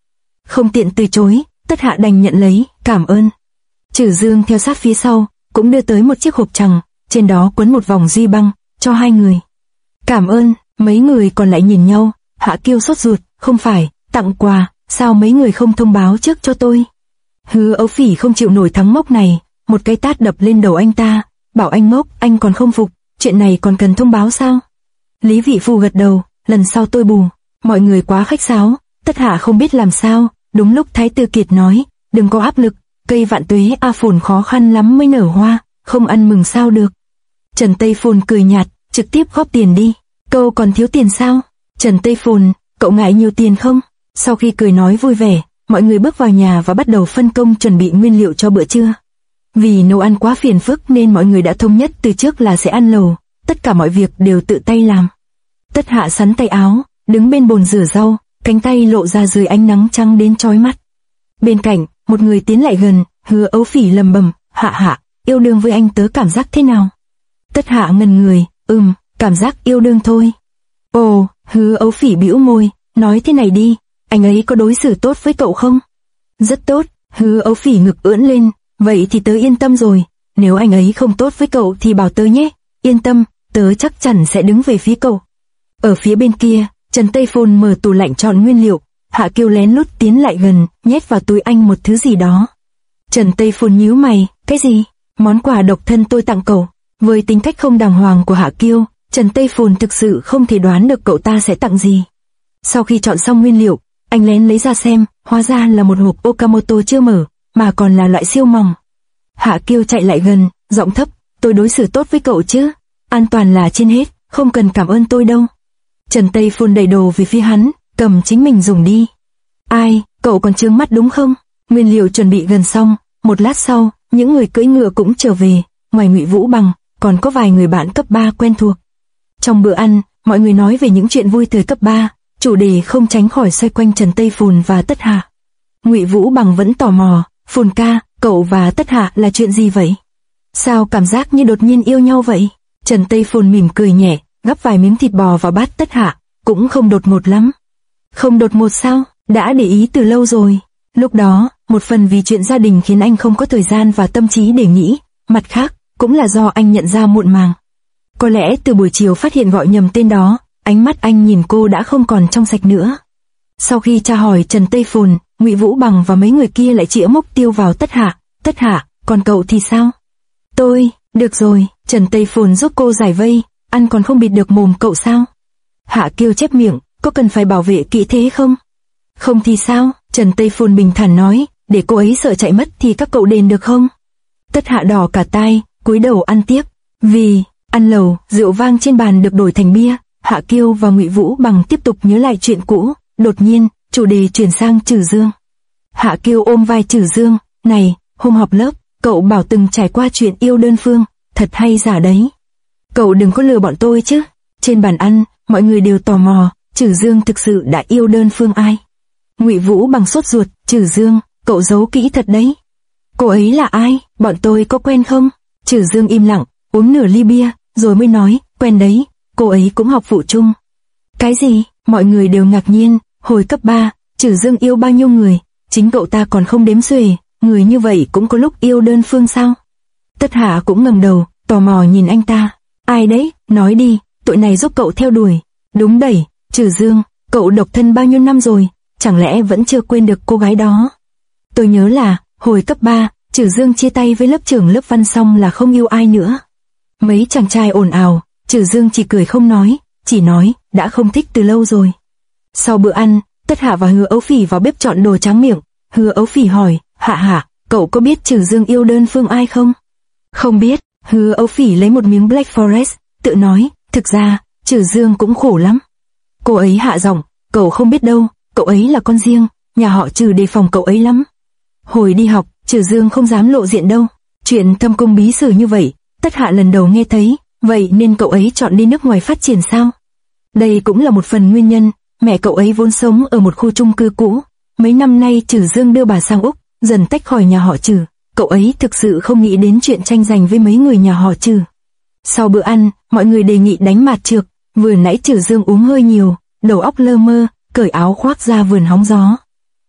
không tiện từ chối, Tất Hạ đành nhận lấy, cảm ơn. Trử Dương theo sát phía sau, cũng đưa tới một chiếc hộp trằng, trên đó quấn một vòng duy băng, cho hai người. Cảm ơn, mấy người còn lại nhìn nhau, Hạ Kiêu sốt ruột, không phải, tặng quà, sao mấy người không thông báo trước cho tôi? Hứa Ấu Phỉ không chịu nổi thắng mốc này, một cái tát đập lên đầu anh ta, bảo anh ngốc, anh còn không phục, chuyện này còn cần thông báo sao? Lý Vị Phù gật đầu, lần sau tôi bù, mọi người quá khách sáo, Tất Hạ không biết làm sao, đúng lúc Thái Tư Kiệt nói, đừng có áp lực, cây vạn tuế A Phồn khó khăn lắm mới nở hoa, không ăn mừng sao được. Trần Tây Phồn cười nhạt, trực tiếp góp tiền đi, câu còn thiếu tiền sao? Trần Tây Phồn, cậu ngại nhiều tiền không? Sau khi cười nói vui vẻ, mọi người bước vào nhà và bắt đầu phân công chuẩn bị nguyên liệu cho bữa trưa. Vì nấu ăn quá phiền phức nên mọi người đã thống nhất từ trước là sẽ ăn lẩu, tất cả mọi việc đều tự tay làm. Tất Hạ sắn tay áo, đứng bên bồn rửa rau, cánh tay lộ ra dưới ánh nắng trắng đến chói mắt. Bên cạnh, một người tiến lại gần, Hứa Ấu Phỉ lầm bầm, Hạ Hạ, yêu đương với anh tớ cảm giác thế nào? Tất Hạ ngần người, ừm, cảm giác yêu đương thôi. Ồ, Hứa Ấu Phỉ bĩu môi, nói thế này đi, anh ấy có đối xử tốt với cậu không? Rất tốt, Hứa Ấu Phỉ ngực ưỡn lên, vậy thì tớ yên tâm rồi, nếu anh ấy không tốt với cậu thì bảo tớ nhé, yên tâm, tớ chắc chắn sẽ đứng về phía cậu. Ở phía bên kia, Trần Tây Phồn mở tủ lạnh chọn nguyên liệu, Hạ Kiêu lén lút tiến lại gần, nhét vào túi anh một thứ gì đó. Trần Tây Phồn nhíu mày, cái gì? Món quà độc thân tôi tặng cậu. Với tính cách không đàng hoàng của Hạ Kiêu, Trần Tây Phồn thực sự không thể đoán được cậu ta sẽ tặng gì. Sau khi chọn xong nguyên liệu, anh lén lấy ra xem, hóa ra là một hộp Okamoto chưa mở, mà còn là loại siêu mỏng. Hạ Kiêu chạy lại gần, giọng thấp, tôi đối xử tốt với cậu chứ, an toàn là trên hết, không cần cảm ơn tôi đâu. Trần Tây Phồn đẩy đồ về phía hắn, cầm chính mình dùng đi. Ai, cậu còn trướng mắt đúng không? Nguyên liệu chuẩn bị gần xong, một lát sau, những người cưỡi ngựa cũng trở về, ngoài Ngụy Vũ Bằng, còn có vài người bạn cấp ba quen thuộc. Trong bữa ăn, mọi người nói về những chuyện vui thời cấp ba, chủ đề không tránh khỏi xoay quanh Trần Tây Phồn và Tất Hạ. Ngụy Vũ Bằng vẫn tò mò, Phồn ca, cậu và Tất Hạ là chuyện gì vậy? Sao cảm giác như đột nhiên yêu nhau vậy? Trần Tây Phồn mỉm cười nhẹ, gắp vài miếng thịt bò vào bát Tất Hạ, cũng không đột ngột lắm. Không đột ngột sao? Đã để ý từ lâu rồi. Lúc đó, một phần vì chuyện gia đình khiến anh không có thời gian và tâm trí để nghĩ, mặt khác, cũng là do anh nhận ra muộn màng. Có lẽ từ buổi chiều phát hiện gọi nhầm tên đó, ánh mắt anh nhìn cô đã không còn trong sạch nữa. Sau khi tra hỏi Trần Tây Phồn, Ngụy Vũ Bằng và mấy người kia lại chĩa mốc tiêu vào Tất Hạ. Tất Hạ, còn cậu thì sao? Tôi, được rồi, Trần Tây Phồn giúp cô giải vây, ăn còn không bịt được mồm cậu sao? Hạ Kiêu chép miệng, có cần phải bảo vệ kỹ thế không? Không thì sao? Trần Tây Phồn bình thản nói, để cô ấy sợ chạy mất thì các cậu đền được không? Tất Hạ đỏ cả tai, cúi đầu ăn tiếp. Vì, ăn lẩu, rượu vang trên bàn được đổi thành bia, Hạ Kiêu và Ngụy Vũ Bằng tiếp tục nhớ lại chuyện cũ, đột nhiên, chủ đề chuyển sang Trử Dương. Hạ Kiêu ôm vai Trử Dương, này, hôm họp lớp, cậu bảo từng trải qua chuyện yêu đơn phương, thật hay giả đấy. Cậu đừng có lừa bọn tôi chứ. Trên bàn ăn, mọi người đều tò mò, Trử Dương thực sự đã yêu đơn phương ai? Ngụy Vũ Bằng sốt ruột, Trử Dương, cậu giấu kỹ thật đấy. Cô ấy là ai? Bọn tôi có quen không? Trử Dương im lặng, uống nửa ly bia, rồi mới nói, quen đấy, cô ấy cũng học phụ trung. Cái gì? Mọi người đều ngạc nhiên, hồi cấp ba, Trử Dương yêu bao nhiêu người, chính cậu ta còn không đếm xuể, người như vậy cũng có lúc yêu đơn phương sao? Tất Hạ cũng ngẩng đầu, tò mò nhìn anh ta. Ai đấy? Nói đi, tụi này giúp cậu theo đuổi. Đúng đẩy, Trử Dương, cậu độc thân bao nhiêu năm rồi, chẳng lẽ vẫn chưa quên được cô gái đó? Tôi nhớ là, hồi cấp ba, Trử Dương chia tay với lớp trưởng lớp văn xong là không yêu ai nữa. Mấy chàng trai ồn ào, Trử Dương chỉ cười không nói, chỉ nói, đã không thích từ lâu rồi. Sau bữa ăn, Tất Hạ và Hứa Ấu Phỉ vào bếp chọn đồ tráng miệng. Hứa Ấu Phỉ hỏi, Hạ Hạ, cậu có biết Trử Dương yêu đơn phương ai không? Không biết. Hứa Ấu Phỉ lấy một miếng Black Forest, tự nói, thực ra, Trử Dương cũng khổ lắm. Cô ấy hạ giọng, cậu không biết đâu, cậu ấy là con riêng, nhà họ Trử đề phòng cậu ấy lắm. Hồi đi học, Trử Dương không dám lộ diện đâu. Chuyện thâm cung bí sử như vậy, Tất Hạ lần đầu nghe thấy, vậy nên cậu ấy chọn đi nước ngoài phát triển sao? Đây cũng là một phần nguyên nhân, mẹ cậu ấy vốn sống ở một khu chung cư cũ. Mấy năm nay Trử Dương đưa bà sang Úc, dần tách khỏi nhà họ Trử. Cậu ấy thực sự không nghĩ đến chuyện tranh giành với mấy người nhà họ Trử. Sau bữa ăn, mọi người đề nghị đánh mạt trược. Vừa nãy Trử Dương uống hơi nhiều, đầu óc lơ mơ, cởi áo khoác ra vườn hóng gió.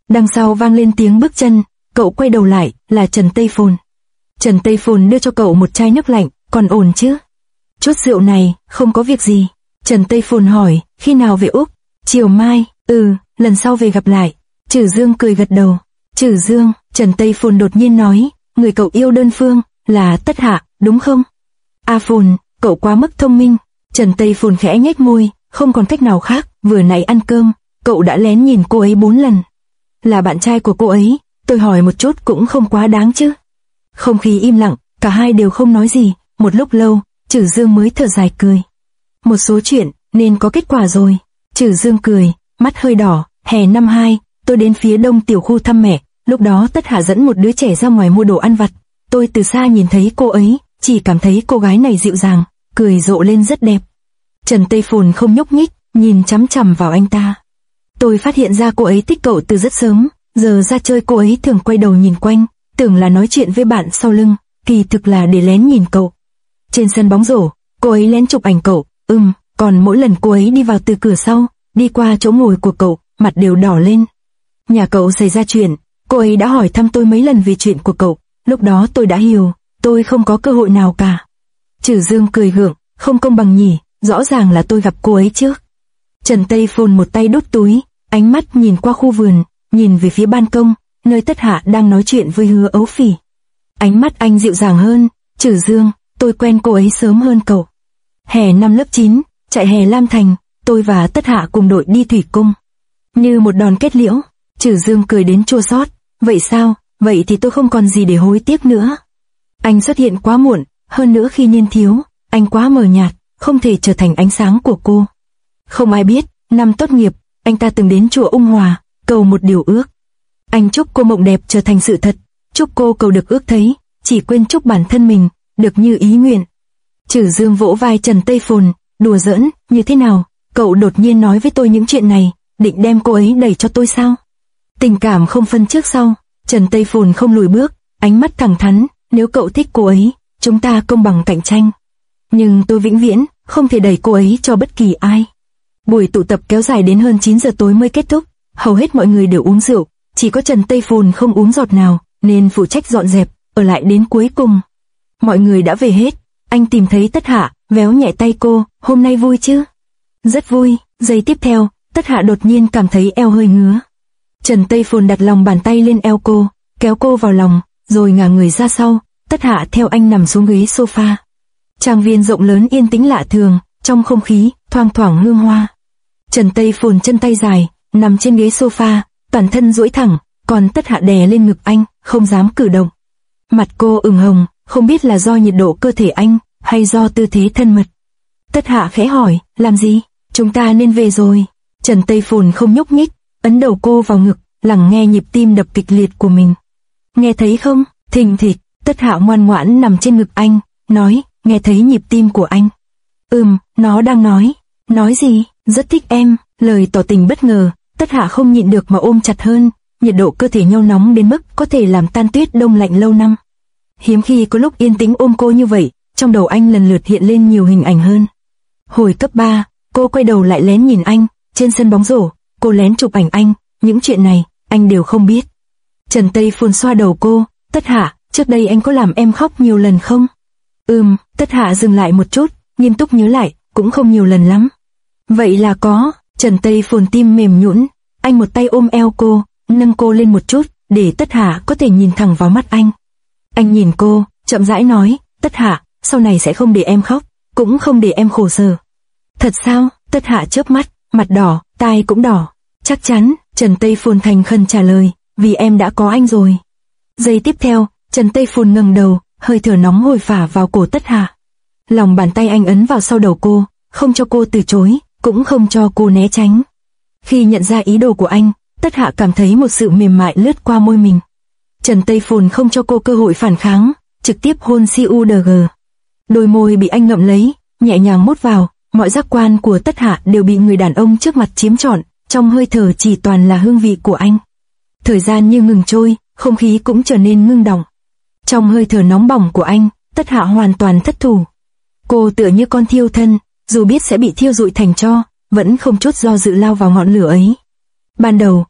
Đằng sau vang lên tiếng bước chân, cậu quay đầu lại, là Trần Tây Phồn. Trần Tây Phồn đưa cho cậu một chai nước lạnh, còn ổn chứ? Chút rượu này, không có việc gì. Trần Tây Phồn hỏi, khi nào về Úc? Chiều mai, ừ, lần sau về gặp lại. Trử Dương cười gật đầu. Trử Dương, Trần Tây Phồn đột nhiên nói, người cậu yêu đơn phương, là Tất Hạ, đúng không? A Phồn, cậu quá mức thông minh. Trần Tây Phồn khẽ nhếch môi, không còn cách nào khác, vừa nãy ăn cơm, cậu đã lén nhìn cô ấy bốn lần. Là bạn trai của cô ấy, tôi hỏi một chút cũng không quá đáng chứ. Không khí im lặng, cả hai đều không nói gì, một lúc lâu, Trử Dương mới thở dài cười. Một số chuyện, nên có kết quả rồi. Trử Dương cười, mắt hơi đỏ, hè năm hai, tôi đến phía đông tiểu khu thăm mẹ, lúc đó Tất Hạ dẫn một đứa trẻ ra ngoài mua đồ ăn vặt. Tôi từ xa nhìn thấy cô ấy, chỉ cảm thấy cô gái này dịu dàng, cười rộ lên rất đẹp. Trần Tây Phồn không nhúc nhích, nhìn chằm chằm vào anh ta. Tôi phát hiện ra cô ấy thích cậu từ rất sớm, giờ ra chơi cô ấy thường quay đầu nhìn quanh, tưởng là nói chuyện với bạn sau lưng, kỳ thực là để lén nhìn cậu. Trên sân bóng rổ, cô ấy lén chụp ảnh cậu, ừm, còn mỗi lần cô ấy đi vào từ cửa sau, đi qua chỗ ngồi của cậu, mặt đều đỏ lên. Nhà cậu xảy ra chuyện, cô ấy đã hỏi thăm tôi mấy lần về chuyện của cậu, lúc đó tôi đã hiểu, tôi không có cơ hội nào cả. Trử Dương cười gượng, không công bằng nhỉ, rõ ràng là tôi gặp cô ấy trước. Trần Tây Phồn một tay đút túi, ánh mắt nhìn qua khu vườn, nhìn về phía ban công, nơi Tất Hạ đang nói chuyện với Hứa Ấu Phỉ. Ánh mắt anh dịu dàng hơn, Trử Dương, tôi quen cô ấy sớm hơn cậu. Hè năm lớp chín, chạy hè Lam Thành, tôi và Tất Hạ cùng đội đi thủy cung. Như một đòn kết liễu, Trử Dương cười đến chua xót, vậy sao, vậy thì tôi không còn gì để hối tiếc nữa. Anh xuất hiện quá muộn, hơn nữa khi niên thiếu, anh quá mờ nhạt, không thể trở thành ánh sáng của cô. Không ai biết, năm tốt nghiệp, anh ta từng đến chùa Ung Hòa, cầu một điều ước. Anh chúc cô mộng đẹp trở thành sự thật, chúc cô cầu được ước thấy, chỉ quên chúc bản thân mình, được như ý nguyện. Trử Dương vỗ vai Trần Tây Phồn, đùa giỡn, như thế nào, cậu đột nhiên nói với tôi những chuyện này, định đem cô ấy đẩy cho tôi sao? Tình cảm không phân trước sau, Trần Tây Phồn không lùi bước, ánh mắt thẳng thắn, nếu cậu thích cô ấy, chúng ta công bằng cạnh tranh. Nhưng tôi vĩnh viễn, không thể đẩy cô ấy cho bất kỳ ai. Buổi tụ tập kéo dài đến hơn chín giờ tối mới kết thúc, hầu hết mọi người đều uống rượu, chỉ có Trần Tây Phồn không uống giọt nào, nên phụ trách dọn dẹp, ở lại đến cuối cùng. Mọi người đã về hết, anh tìm thấy Tất Hạ, véo nhẹ tay cô, hôm nay vui chứ? Rất vui, giây tiếp theo, Tất Hạ đột nhiên cảm thấy eo hơi ngứa. Trần Tây Phồn đặt lòng bàn tay lên eo cô, kéo cô vào lòng, rồi ngả người ra sau, Tất Hạ theo anh nằm xuống ghế sofa. Trang viên rộng lớn yên tĩnh lạ thường, trong không khí, thoang thoảng hương hoa. Trần Tây Phồn chân tay dài, nằm trên ghế sofa, toàn thân duỗi thẳng, còn Tất Hạ đè lên ngực anh, không dám cử động. Mặt cô ửng hồng, không biết là do nhiệt độ cơ thể anh, hay do tư thế thân mật. Tất Hạ khẽ hỏi, làm gì? Chúng ta nên về rồi. Trần Tây Phồn không nhúc nhích, ấn đầu cô vào ngực, lắng nghe nhịp tim đập kịch liệt của mình. Nghe thấy không? Thình thịch. Tất Hạ ngoan ngoãn nằm trên ngực anh, nói, nghe thấy nhịp tim của anh. Ừm, nó đang nói. Nói gì? Rất thích em. Lời tỏ tình bất ngờ, Tất Hạ không nhịn được mà ôm chặt hơn, nhiệt độ cơ thể nhau nóng đến mức có thể làm tan tuyết đông lạnh lâu năm. Hiếm khi có lúc yên tĩnh ôm cô như vậy, trong đầu anh lần lượt hiện lên nhiều hình ảnh hơn. Hồi cấp ba, cô quay đầu lại lén nhìn anh, trên sân bóng rổ, cô lén chụp ảnh anh, những chuyện này, anh đều không biết. Trần Tây Phồn xoa đầu cô, Tất Hạ, trước đây anh có làm em khóc nhiều lần không? Ừm, Tất Hạ dừng lại một chút, nghiêm túc nhớ lại, cũng không nhiều lần lắm. Vậy là có. Trần Tây Phồn tim mềm nhũn, anh một tay ôm eo cô, nâng cô lên một chút, để Tất Hạ có thể nhìn thẳng vào mắt anh. Anh nhìn cô, chậm rãi nói, Tất Hạ, sau này sẽ không để em khóc, cũng không để em khổ sở. Thật sao? Tất Hạ chớp mắt, mặt đỏ, tai cũng đỏ. Chắc chắn, Trần Tây Phồn thành khẩn trả lời, vì em đã có anh rồi. Giây tiếp theo, Trần Tây Phồn ngẩng đầu, hơi thở nóng hổi phả vào cổ Tất Hạ. Lòng bàn tay anh ấn vào sau đầu cô, không cho cô từ chối, cũng không cho cô né tránh. Khi nhận ra ý đồ của anh, Tất Hạ cảm thấy một sự mềm mại lướt qua môi mình. Trần Tây Phồn không cho cô cơ hội phản kháng, trực tiếp hôn xê u đê giê. Đôi môi bị anh ngậm lấy, nhẹ nhàng mút vào, mọi giác quan của Tất Hạ đều bị người đàn ông trước mặt chiếm trọn, trong hơi thở chỉ toàn là hương vị của anh. Thời gian như ngừng trôi, không khí cũng trở nên ngưng đọng. Trong hơi thở nóng bỏng của anh, Tất Hạ hoàn toàn thất thủ. Cô tựa như con thiêu thân, dù biết sẽ bị thiêu rụi thành tro, vẫn không chút do dự lao vào ngọn lửa ấy. Ban đầu,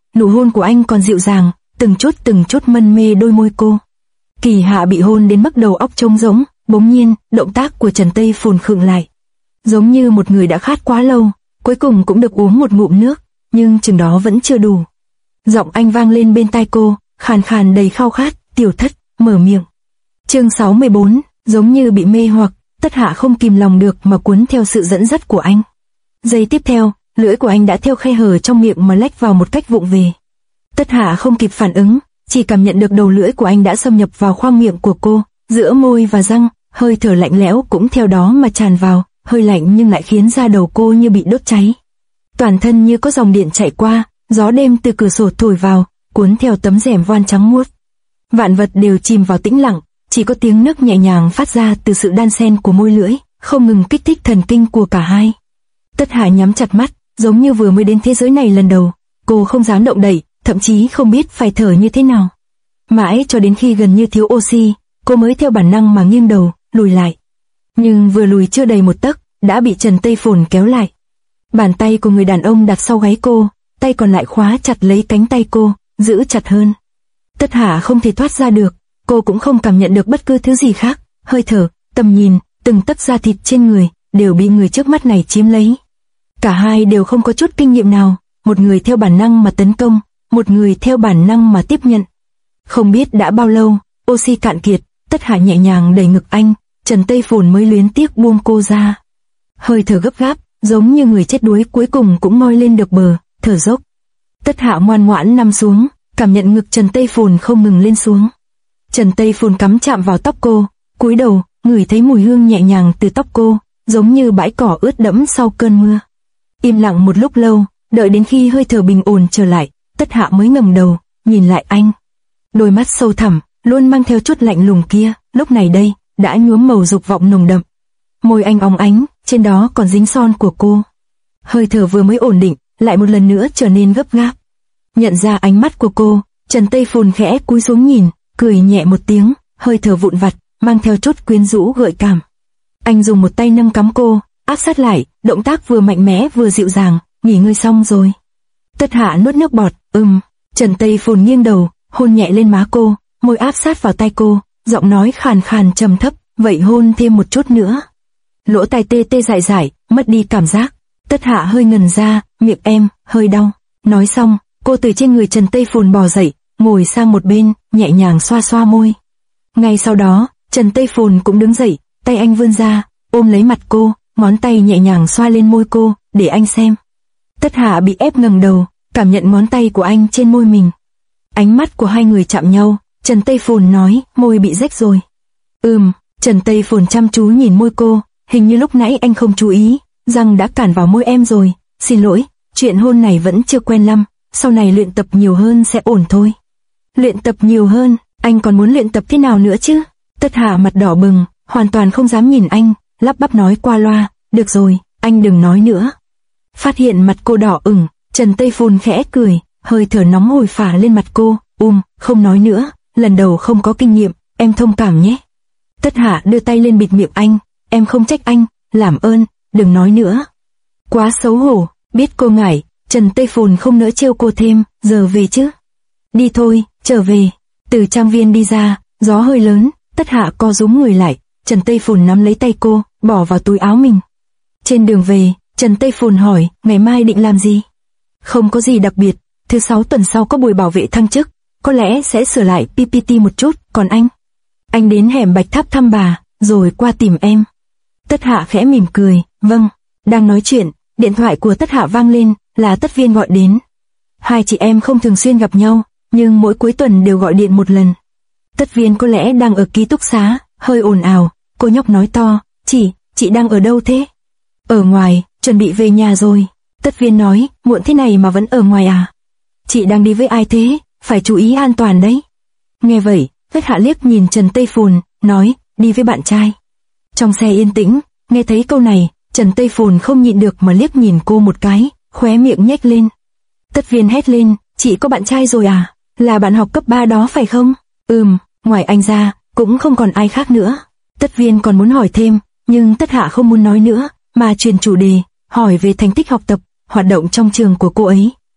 nụ hôn của anh còn dịu dàng, từng chút từng chút mân mê đôi môi cô. Kỳ Hạ bị hôn đến mức đầu óc trống rỗng, bỗng nhiên, động tác của Trần Tây Phồn khựng lại. Giống như một người đã khát quá lâu, cuối cùng cũng được uống một ngụm nước, nhưng chừng đó vẫn chưa đủ. Giọng anh vang lên bên tai cô, khàn khàn đầy khao khát, Tiểu Thất, mở miệng. Chương sáu mươi bốn, giống như bị mê hoặc, Tất Hạ không kìm lòng được mà cuốn theo sự dẫn dắt của anh. Giây tiếp theo, lưỡi của anh đã theo khe hở trong miệng mà lách vào một cách vụng về. Tất Hạ không kịp phản ứng, chỉ cảm nhận được đầu lưỡi của anh đã xâm nhập vào khoang miệng của cô, giữa môi và răng, hơi thở lạnh lẽo cũng theo đó mà tràn vào, hơi lạnh nhưng lại khiến da đầu cô như bị đốt cháy. Toàn thân như có dòng điện chạy qua, gió đêm từ cửa sổ thổi vào, cuốn theo tấm rèm voan trắng muốt. Vạn vật đều chìm vào tĩnh lặng, chỉ có tiếng nấc nhẹ nhàng phát ra từ sự đan xen của môi lưỡi, không ngừng kích thích thần kinh của cả hai. Tất Hạ nhắm chặt mắt, giống như vừa mới đến thế giới này lần đầu, cô không dám động đậy, thậm chí không biết phải thở như thế nào. Mãi cho đến khi gần như thiếu oxy, cô mới theo bản năng mà nghiêng đầu, lùi lại. Nhưng vừa lùi chưa đầy một tấc, đã bị Trần Tây Phồn kéo lại. Bàn tay của người đàn ông đặt sau gáy cô, tay còn lại khóa chặt lấy cánh tay cô, giữ chặt hơn. Tất Hạ không thể thoát ra được, cô cũng không cảm nhận được bất cứ thứ gì khác, hơi thở, tầm nhìn, từng tấc da thịt trên người, đều bị người trước mắt này chiếm lấy. Cả hai đều không có chút kinh nghiệm nào, một người theo bản năng mà tấn công, một người theo bản năng mà tiếp nhận. Không biết đã bao lâu, oxy cạn kiệt, Tất Hạ nhẹ nhàng đẩy ngực anh, Trần Tây Phồn mới luyến tiếc buông cô ra. Hơi thở gấp gáp, giống như người chết đuối cuối cùng cũng moi lên được bờ, thở dốc. Tất Hạ ngoan ngoãn nằm xuống, cảm nhận ngực Trần Tây Phồn không ngừng lên xuống. Trần Tây Phồn cắm chạm vào tóc cô, cúi đầu, ngửi thấy mùi hương nhẹ nhàng từ tóc cô, giống như bãi cỏ ướt đẫm sau cơn mưa. Im lặng một lúc lâu, đợi đến khi hơi thở bình ổn trở lại, Tất Hạ mới ngẩng đầu, nhìn lại anh. Đôi mắt sâu thẳm, luôn mang theo chút lạnh lùng kia, lúc này đây, đã nhuốm màu dục vọng nồng đậm. Môi anh óng ánh, trên đó còn dính son của cô. Hơi thở vừa mới ổn định, lại một lần nữa trở nên gấp gáp. Nhận ra ánh mắt của cô, Trần Tây Phồn khẽ cúi xuống nhìn, cười nhẹ một tiếng, hơi thở vụn vặt, mang theo chút quyến rũ gợi cảm. Anh dùng một tay nâng cắm cô, áp sát lại, động tác vừa mạnh mẽ vừa dịu dàng. Nghỉ ngơi xong rồi. Tất Hạ nuốt nước bọt, ừm. Trần Tây Phồn nghiêng đầu, hôn nhẹ lên má cô, môi áp sát vào tai cô, giọng nói khàn khàn trầm thấp, vậy hôn thêm một chút nữa. Lỗ tai tê tê dại dại, mất đi cảm giác. Tất Hạ hơi ngần ra, miệng em hơi đau. Nói xong, cô từ trên người Trần Tây Phồn bò dậy, ngồi sang một bên, nhẹ nhàng xoa xoa môi. Ngay sau đó, Trần Tây Phồn cũng đứng dậy, tay anh vươn ra, ôm lấy mặt cô, ngón tay nhẹ nhàng xoa lên môi cô, để anh xem. Tất Hạ bị ép ngẩng đầu, cảm nhận ngón tay của anh trên môi mình. Ánh mắt của hai người chạm nhau, Trần Tây Phồn nói, môi bị rách rồi. Ừm, Trần Tây Phồn chăm chú nhìn môi cô, hình như lúc nãy anh không chú ý, răng đã cản vào môi em rồi, xin lỗi, chuyện hôn này vẫn chưa quen lắm, sau này luyện tập nhiều hơn sẽ ổn thôi. Luyện tập nhiều hơn, anh còn muốn luyện tập thế nào nữa chứ? Tất Hạ mặt đỏ bừng, hoàn toàn không dám nhìn anh, lắp bắp nói qua loa, được rồi, anh đừng nói nữa. Phát hiện mặt cô đỏ ửng, Trần Tây Phồn khẽ cười, hơi thở nóng hổi phả lên mặt cô, um, không nói nữa, lần đầu không có kinh nghiệm, em thông cảm nhé. Tất Hạ đưa tay lên bịt miệng anh, em không trách anh, làm ơn, đừng nói nữa. Quá xấu hổ, biết cô ngại, Trần Tây Phồn không nỡ trêu cô thêm, giờ về chứ. Đi thôi, trở về. Từ trang viên đi ra, gió hơi lớn, Tất Hạ co rúm người lại, Trần Tây Phồn nắm lấy tay cô, bỏ vào túi áo mình. Trên đường về, Trần Tây Phồn hỏi, ngày mai định làm gì? Không có gì đặc biệt, thứ sáu tuần sau có buổi bảo vệ thăng chức, có lẽ sẽ sửa lại pê pê tê một chút, còn anh? Anh đến hẻm Bạch Tháp thăm bà, rồi qua tìm em. Tất Hạ khẽ mỉm cười, vâng. Đang nói chuyện, điện thoại của Tất Hạ vang lên, là Tất Viên gọi đến. Hai chị em không thường xuyên gặp nhau, nhưng mỗi cuối tuần đều gọi điện một lần. Tất Viên có lẽ đang ở ký túc xá, hơi ồn ào, cô nhóc nói to, chị, chị đang ở đâu thế? Ở ngoài, chuẩn bị về nhà rồi. Tất Viên nói, muộn thế này mà vẫn ở ngoài à? Chị đang đi với ai thế, phải chú ý an toàn đấy. Nghe vậy, Tất Hạ liếc nhìn Trần Tây Phồn, nói, đi với bạn trai. Trong xe yên tĩnh, nghe thấy câu này, Trần Tây Phồn không nhịn được mà liếc nhìn cô một cái, khóe miệng nhếch lên. Tất Viên hét lên, chị có bạn trai rồi à? Là bạn học cấp ba đó phải không? Ừm, ngoài anh ra, cũng không còn ai khác nữa. Tất Viên còn muốn hỏi thêm, nhưng Tất Hạ không muốn nói nữa, mà chuyển chủ đề, hỏi về thành tích học tập, hoạt động trong trường của cô ấy.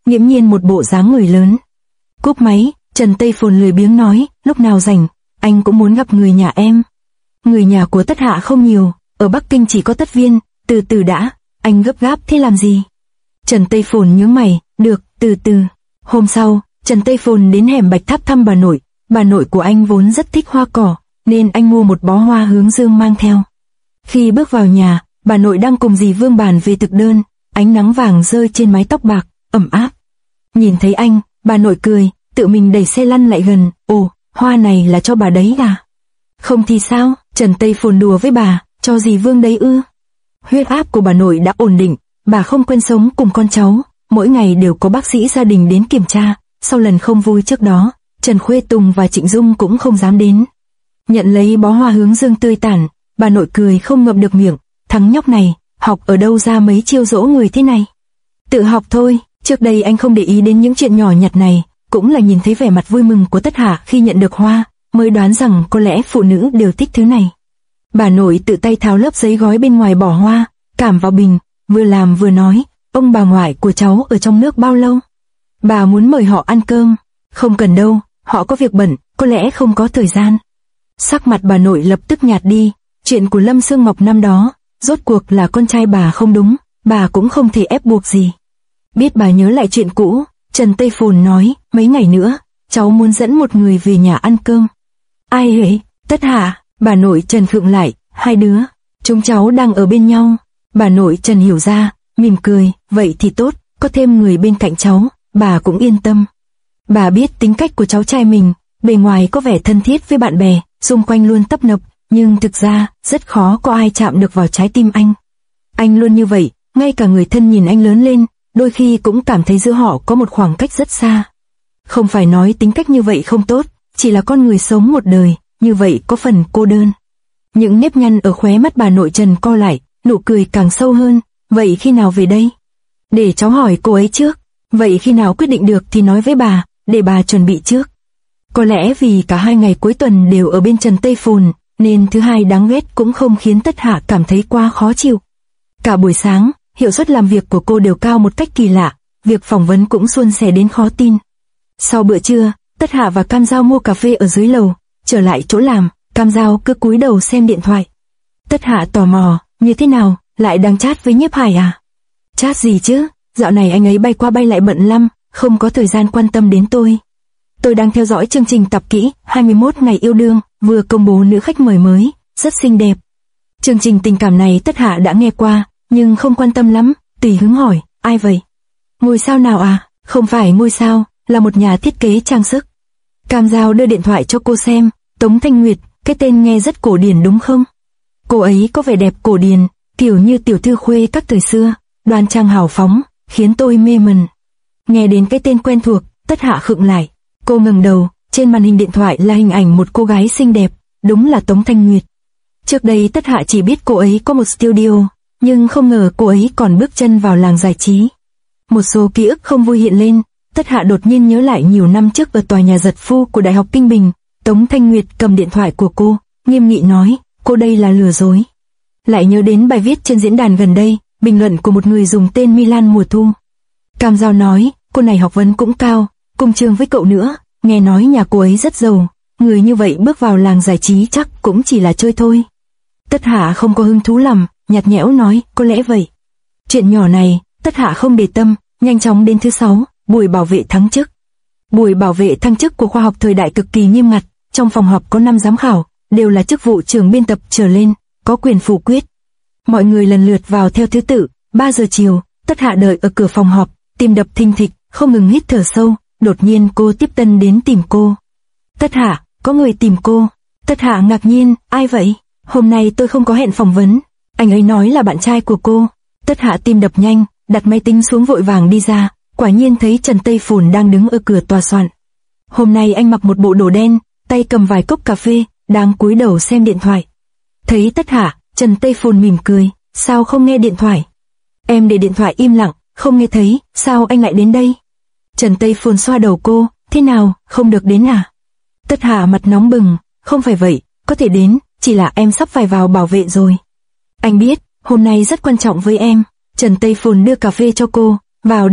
nghiễm nhiên một bộ dáng người lớn. Cúp máy, Trần Tây Phồn lười biếng nói, lúc nào rảnh, anh cũng muốn gặp người nhà em. Người nhà của Tất Hạ không nhiều, ở Bắc Kinh chỉ có Tất Viên, từ từ đã, anh gấp gáp thế làm gì? Trần Tây Phồn nhướng mày, được, từ từ. Hôm sau, Trần Tây Phồn đến hẻm Bạch Tháp thăm bà nội, bà nội của anh vốn rất thích hoa cỏ, nên anh mua một bó hoa hướng dương mang theo. Khi bước vào nhà, bà nội đang cùng dì Vương bàn về thực đơn, ánh nắng vàng rơi trên mái tóc bạc, ẩm áp. Nhìn thấy anh, bà nội cười, tự mình đẩy xe lăn lại gần, ồ, hoa này là cho bà đấy à? Không thì sao, Trần Tây Phồn đùa với bà, cho dì Vương đấy ư? Huyết áp của bà nội đã ổn định, bà không quen sống cùng con cháu, mỗi ngày đều có bác sĩ gia đình đến kiểm tra, sau lần không vui trước đó, Trần Khuê Tùng và Trịnh Dung cũng không dám đến. Nhận lấy bó hoa hướng dương tươi tản, bà nội cười không ngậm được miệng, thằng nhóc này, học ở đâu ra mấy chiêu dỗ người thế này? Tự học thôi, trước đây anh không để ý đến những chuyện nhỏ nhặt này, cũng là nhìn thấy vẻ mặt vui mừng của Tất Hạ khi nhận được hoa, mới đoán rằng có lẽ phụ nữ đều thích thứ này. Bà nội tự tay tháo lớp giấy gói bên ngoài bỏ hoa, cảm vào bình, vừa làm vừa nói, ông bà ngoại của cháu ở trong nước bao lâu? Bà muốn mời họ ăn cơm. Không cần đâu, họ có việc bận, có lẽ không có thời gian. Sắc mặt bà nội lập tức nhạt đi, chuyện của Lâm Sương Ngọc năm đó, rốt cuộc là con trai bà không đúng, bà cũng không thể ép buộc gì. Biết bà nhớ lại chuyện cũ, Trần Tây Phồn nói, mấy ngày nữa, cháu muốn dẫn một người về nhà ăn cơm. Ai vậy? Tất Hạ, bà nội Trần khựng lại, hai đứa, chúng cháu đang ở bên nhau. Bà nội Trần hiểu ra, mỉm cười, vậy thì tốt, có thêm người bên cạnh cháu, bà cũng yên tâm. Bà biết tính cách của cháu trai mình, bề ngoài có vẻ thân thiết với bạn bè, xung quanh luôn tấp nập, nhưng thực ra, rất khó có ai chạm được vào trái tim anh. Anh luôn như vậy, ngay cả người thân nhìn anh lớn lên, đôi khi cũng cảm thấy giữa họ có một khoảng cách rất xa. Không phải nói tính cách như vậy không tốt, chỉ là con người sống một đời, như vậy có phần cô đơn. Những nếp nhăn ở khóe mắt bà nội Trần co lại, nụ cười càng sâu hơn, vậy khi nào về đây? Để cháu hỏi cô ấy trước, vậy khi nào quyết định được thì nói với bà, để bà chuẩn bị trước. Có lẽ vì cả hai ngày cuối tuần đều ở bên Trần Tây Phồn, nên thứ hai đáng ghét cũng không khiến Tất Hạ cảm thấy quá khó chịu. Cả buổi sáng, hiệu suất làm việc của cô đều cao một cách kỳ lạ, việc phỏng vấn cũng suôn sẻ đến khó tin. Sau bữa trưa, Tất Hạ và Cam Dao mua cà phê ở dưới lầu, trở lại chỗ làm, Cam Dao cứ cúi đầu xem điện thoại. Tất Hạ tò mò, như thế nào, lại đang chat với Nhiếp Hải à? Chat gì chứ, dạo này anh ấy bay qua bay lại bận lắm, không có thời gian quan tâm đến tôi. Tôi đang theo dõi chương trình tập kỹ hai mươi mốt ngày yêu đương, vừa công bố nữ khách mời mới, rất xinh đẹp. Chương trình tình cảm này Tất Hạ đã nghe qua, nhưng không quan tâm lắm, tùy hứng hỏi, ai vậy? Ngôi sao nào à? Không phải ngôi sao, là một nhà thiết kế trang sức. Cam Dao đưa điện thoại cho cô xem, Tống Thanh Nguyệt, cái tên nghe rất cổ điển đúng không? Cô ấy có vẻ đẹp cổ điển, kiểu như tiểu thư khuê các thời xưa, đoan trang hào phóng, khiến tôi mê mẩn. Nghe đến cái tên quen thuộc, Tất Hạ khựng lại. Cô ngẩng đầu, trên màn hình điện thoại là hình ảnh một cô gái xinh đẹp, đúng là Tống Thanh Nguyệt. Trước đây Tất Hạ chỉ biết cô ấy có một studio, nhưng không ngờ cô ấy còn bước chân vào làng giải trí. Một số ký ức không vui hiện lên, Tất Hạ đột nhiên nhớ lại nhiều năm trước ở tòa nhà giật phu của Đại học Kinh Bình, Tống Thanh Nguyệt cầm điện thoại của cô, nghiêm nghị nói, cô đây là lừa dối. Lại nhớ đến bài viết trên diễn đàn gần đây, bình luận của một người dùng tên Milan Mùa Thu. Cam Dao nói, cô này học vấn cũng cao, cùng trường với cậu nữa, nghe nói nhà cô ấy rất giàu, người như vậy bước vào làng giải trí chắc cũng chỉ là chơi thôi. Tất Hạ không có hứng thú lắm, nhạt nhẽo nói, có lẽ vậy. Chuyện nhỏ này, Tất Hạ không để tâm, nhanh chóng đến thứ sáu, buổi bảo vệ thăng chức. Buổi bảo vệ thăng chức của khoa học thời đại cực kỳ nghiêm ngặt, trong phòng họp có năm giám khảo, đều là chức vụ trưởng biên tập trở lên, có quyền phủ quyết. Mọi người lần lượt vào theo thứ tự, ba giờ chiều, Tất Hạ đợi ở cửa phòng họp, tim đập thình thịch, không ngừng hít thở sâu, đột nhiên cô tiếp tân đến tìm cô. Tất Hạ, có người tìm cô. Tất Hạ ngạc nhiên, ai vậy? Hôm nay tôi không có hẹn phỏng vấn. Anh ấy nói là bạn trai của cô. Tất Hạ tim đập nhanh, đặt máy tính xuống vội vàng đi ra, quả nhiên thấy Trần Tây Phồn đang đứng ở cửa tòa soạn. Hôm nay anh mặc một bộ đồ đen, tay cầm vài cốc cà phê, đang cúi đầu xem điện thoại. Thấy Tất Hạ, Trần Tây Phồn mỉm cười, sao không nghe điện thoại? Em để điện thoại im lặng, không nghe thấy, sao anh lại đến đây? Trần Tây Phồn xoa đầu cô, thế nào, không được đến à? Tất Hạ mặt nóng bừng, không phải vậy, có thể đến, chỉ là em sắp phải vào bảo vệ rồi. Anh biết, hôm nay rất quan trọng với em. Trần Tây Phồn đưa cà phê cho cô, vào đi,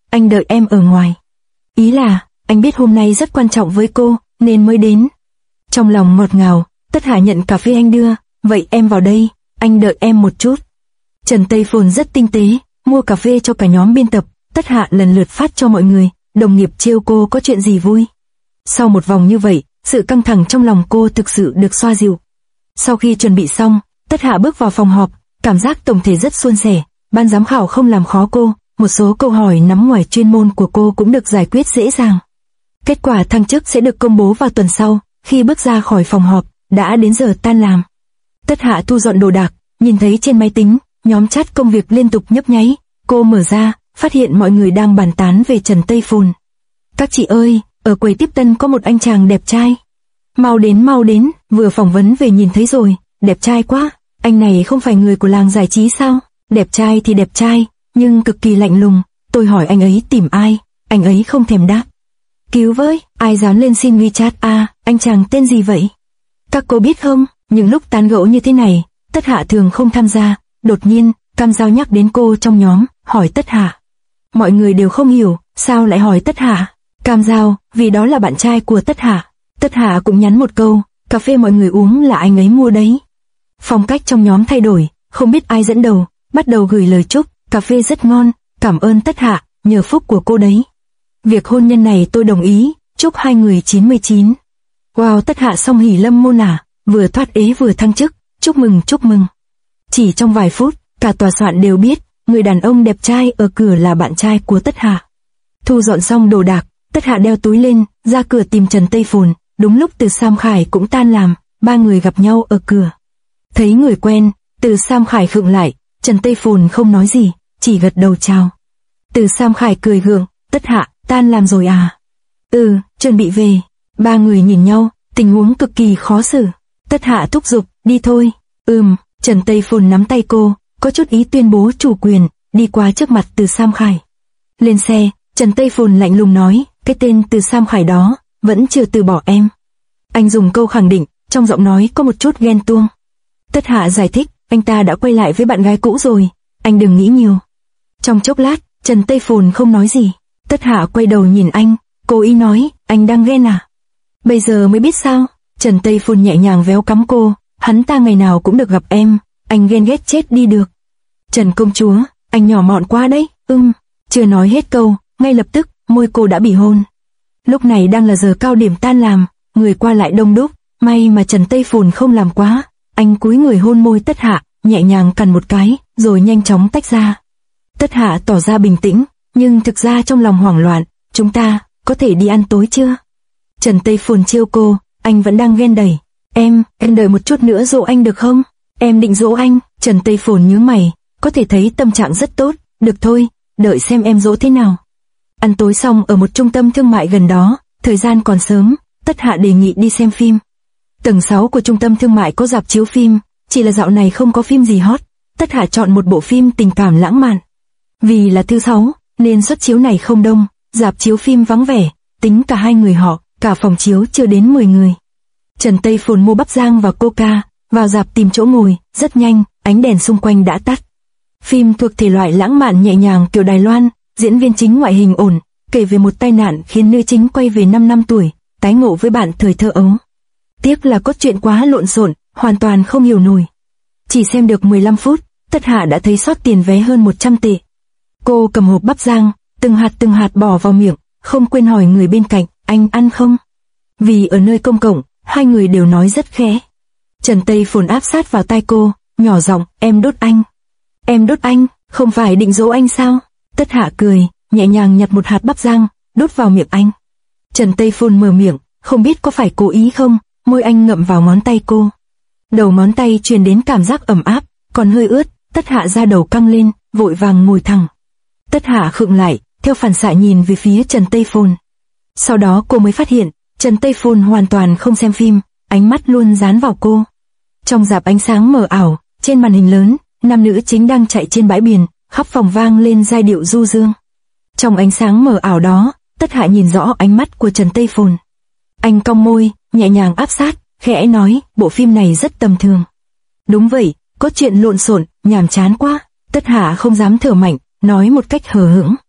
anh đợi em ở ngoài. Ý là, anh biết hôm nay rất quan trọng với cô, nên mới đến. Trong lòng ngọt ngào, Tất Hạ nhận cà phê anh đưa, vậy em vào đây, anh đợi em một chút. Trần Tây Phồn rất tinh tế, mua cà phê cho cả nhóm biên tập, Tất Hạ lần lượt phát cho mọi người, đồng nghiệp trêu cô có chuyện gì vui. Sau một vòng như vậy, sự căng thẳng trong lòng cô thực sự được xoa dịu. Sau khi chuẩn bị xong, Tất Hạ bước vào phòng họp, cảm giác tổng thể rất suôn sẻ, ban giám khảo không làm khó cô, một số câu hỏi nằm ngoài chuyên môn của cô cũng được giải quyết dễ dàng. Kết quả thăng chức sẽ được công bố vào tuần sau, khi bước ra khỏi phòng họp, đã đến giờ tan làm. Tất Hạ thu dọn đồ đạc, nhìn thấy trên máy tính, nhóm chat công việc liên tục nhấp nháy, cô mở ra, phát hiện mọi người đang bàn tán về Trần Tây Phồn. Các chị ơi, ở quầy tiếp tân có một anh chàng đẹp trai. Mau đến mau đến, vừa phỏng vấn về nhìn thấy rồi, đẹp trai quá, anh này không phải người của làng giải trí sao? Đẹp trai thì đẹp trai, nhưng cực kỳ lạnh lùng, tôi hỏi anh ấy tìm ai, anh ấy không thèm đáp. Cứu với, ai dám lên xin WeChat à, anh chàng tên gì vậy? Các cô biết không, những lúc tán gẫu như thế này, Tất Hạ thường không tham gia, đột nhiên, Cam Giao nhắc đến cô trong nhóm, hỏi Tất Hạ. Mọi người đều không hiểu, sao lại hỏi Tất Hạ? Cam Giao, vì đó là bạn trai của Tất Hạ. Tất Hạ cũng nhắn một câu, cà phê mọi người uống là anh ấy mua đấy. Phong cách trong nhóm thay đổi, không biết ai dẫn đầu, bắt đầu gửi lời chúc, cà phê rất ngon, cảm ơn Tất Hạ, nhờ phúc của cô đấy. Việc hôn nhân này tôi đồng ý, chúc hai người chín mươi chín. Wow, Tất Hạ song hỉ lâm môn à, vừa thoát ế vừa thăng chức, chúc mừng chúc mừng. Chỉ trong vài phút, cả tòa soạn đều biết, người đàn ông đẹp trai ở cửa là bạn trai của Tất Hạ. Thu dọn xong đồ đạc, Tất Hạ đeo túi lên, ra cửa tìm Trần Tây Phồn, đúng lúc Từ Sam Khải cũng tan làm, ba người gặp nhau ở cửa. Thấy người quen, Từ Sam Khải khựng lại, Trần Tây Phồn không nói gì, chỉ gật đầu chào. Từ Sam Khải cười gượng, Tất Hạ, tan làm rồi à? Ừ, chuẩn bị về. Ba người nhìn nhau, tình huống cực kỳ khó xử. Tất Hạ thúc giục, đi thôi. Ừm, Trần Tây Phồn nắm tay cô, có chút ý tuyên bố chủ quyền, đi qua trước mặt Từ Sam Khải. Lên xe, Trần Tây Phồn lạnh lùng nói, cái tên Từ Sam Khải đó, vẫn chưa từ bỏ em. Anh dùng câu khẳng định, trong giọng nói có một chút ghen tuông. Tất Hạ giải thích, anh ta đã quay lại với bạn gái cũ rồi, anh đừng nghĩ nhiều. Trong chốc lát, Trần Tây Phồn không nói gì. Tất Hạ quay đầu nhìn anh, cố ý nói, anh đang ghen à? Bây giờ mới biết sao? Trần Tây Phồn nhẹ nhàng véo cắm cô, hắn ta ngày nào cũng được gặp em, anh ghen ghét chết đi được. Trần công chúa, anh nhỏ mọn quá đấy, ưm, chưa nói hết câu, ngay lập tức, môi cô đã bị hôn. Lúc này đang là giờ cao điểm tan làm, người qua lại đông đúc, may mà Trần Tây Phồn không làm quá, anh cúi người hôn môi Tất Hạ, nhẹ nhàng cằn một cái, rồi nhanh chóng tách ra. Tất Hạ tỏ ra bình tĩnh, nhưng thực ra trong lòng hoảng loạn, chúng ta, có thể đi ăn tối chưa? Trần Tây Phồn trêu cô, anh vẫn đang ghen đẩy. Em, em đợi một chút nữa dỗ anh được không? Em định dỗ anh, Trần Tây Phồn nhướng mày, có thể thấy tâm trạng rất tốt, được thôi, đợi xem em dỗ thế nào. Ăn tối xong ở một trung tâm thương mại gần đó, thời gian còn sớm, Tất Hạ đề nghị đi xem phim. Tầng sáu của trung tâm thương mại có rạp chiếu phim, chỉ là dạo này không có phim gì hot, Tất Hạ chọn một bộ phim tình cảm lãng mạn. Vì là thứ sáu, nên suất chiếu này không đông, rạp chiếu phim vắng vẻ, tính cả hai người họ, cả phòng chiếu chưa đến mười người. Trần Tây Phồn mua bắp rang và coca, vào rạp tìm chỗ ngồi, rất nhanh, ánh đèn xung quanh đã tắt. Phim thuộc thể loại lãng mạn nhẹ nhàng kiểu Đài Loan, diễn viên chính ngoại hình ổn, kể về một tai nạn khiến nữ chính quay về năm năm tuổi, tái ngộ với bạn thời thơ ấu. Tiếc là cốt truyện quá lộn xộn, hoàn toàn không hiểu nổi. Chỉ xem được mười lăm phút, Tất Hạ đã thấy sót tiền vé hơn một trăm tệ. Cô cầm hộp bắp rang, từng hạt từng hạt bỏ vào miệng, không quên hỏi người bên cạnh, anh ăn không? Vì ở nơi công cộng, hai người đều nói rất khẽ. Trần Tây Phồn áp sát vào tai cô, nhỏ giọng, em đốt anh. Em đốt anh, không phải định dỗ anh sao? Tất Hạ cười, nhẹ nhàng nhặt một hạt bắp rang, đốt vào miệng anh. Trần Tây Phồn mở miệng, không biết có phải cố ý không, môi anh ngậm vào ngón tay cô. Đầu ngón tay truyền đến cảm giác ẩm áp, còn hơi ướt, Tất Hạ ra đầu căng lên, vội vàng ngồi thẳng. Tất Hạ khựng lại, theo phản xạ nhìn về phía Trần Tây Phồn. Sau đó cô mới phát hiện, Trần Tây Phồn hoàn toàn không xem phim, ánh mắt luôn dán vào cô. Trong rạp ánh sáng mờ ảo, trên màn hình lớn, nam nữ chính đang chạy trên bãi biển, khắp phòng vang lên giai điệu du dương. Trong ánh sáng mờ ảo đó, Tất Hạ nhìn rõ ánh mắt của Trần Tây Phồn. Anh cong môi, nhẹ nhàng áp sát, khẽ nói, bộ phim này rất tầm thường. Đúng vậy, có chuyện lộn xộn, nhàm chán quá. Tất Hạ không dám thở mạnh, nói một cách hờ hững.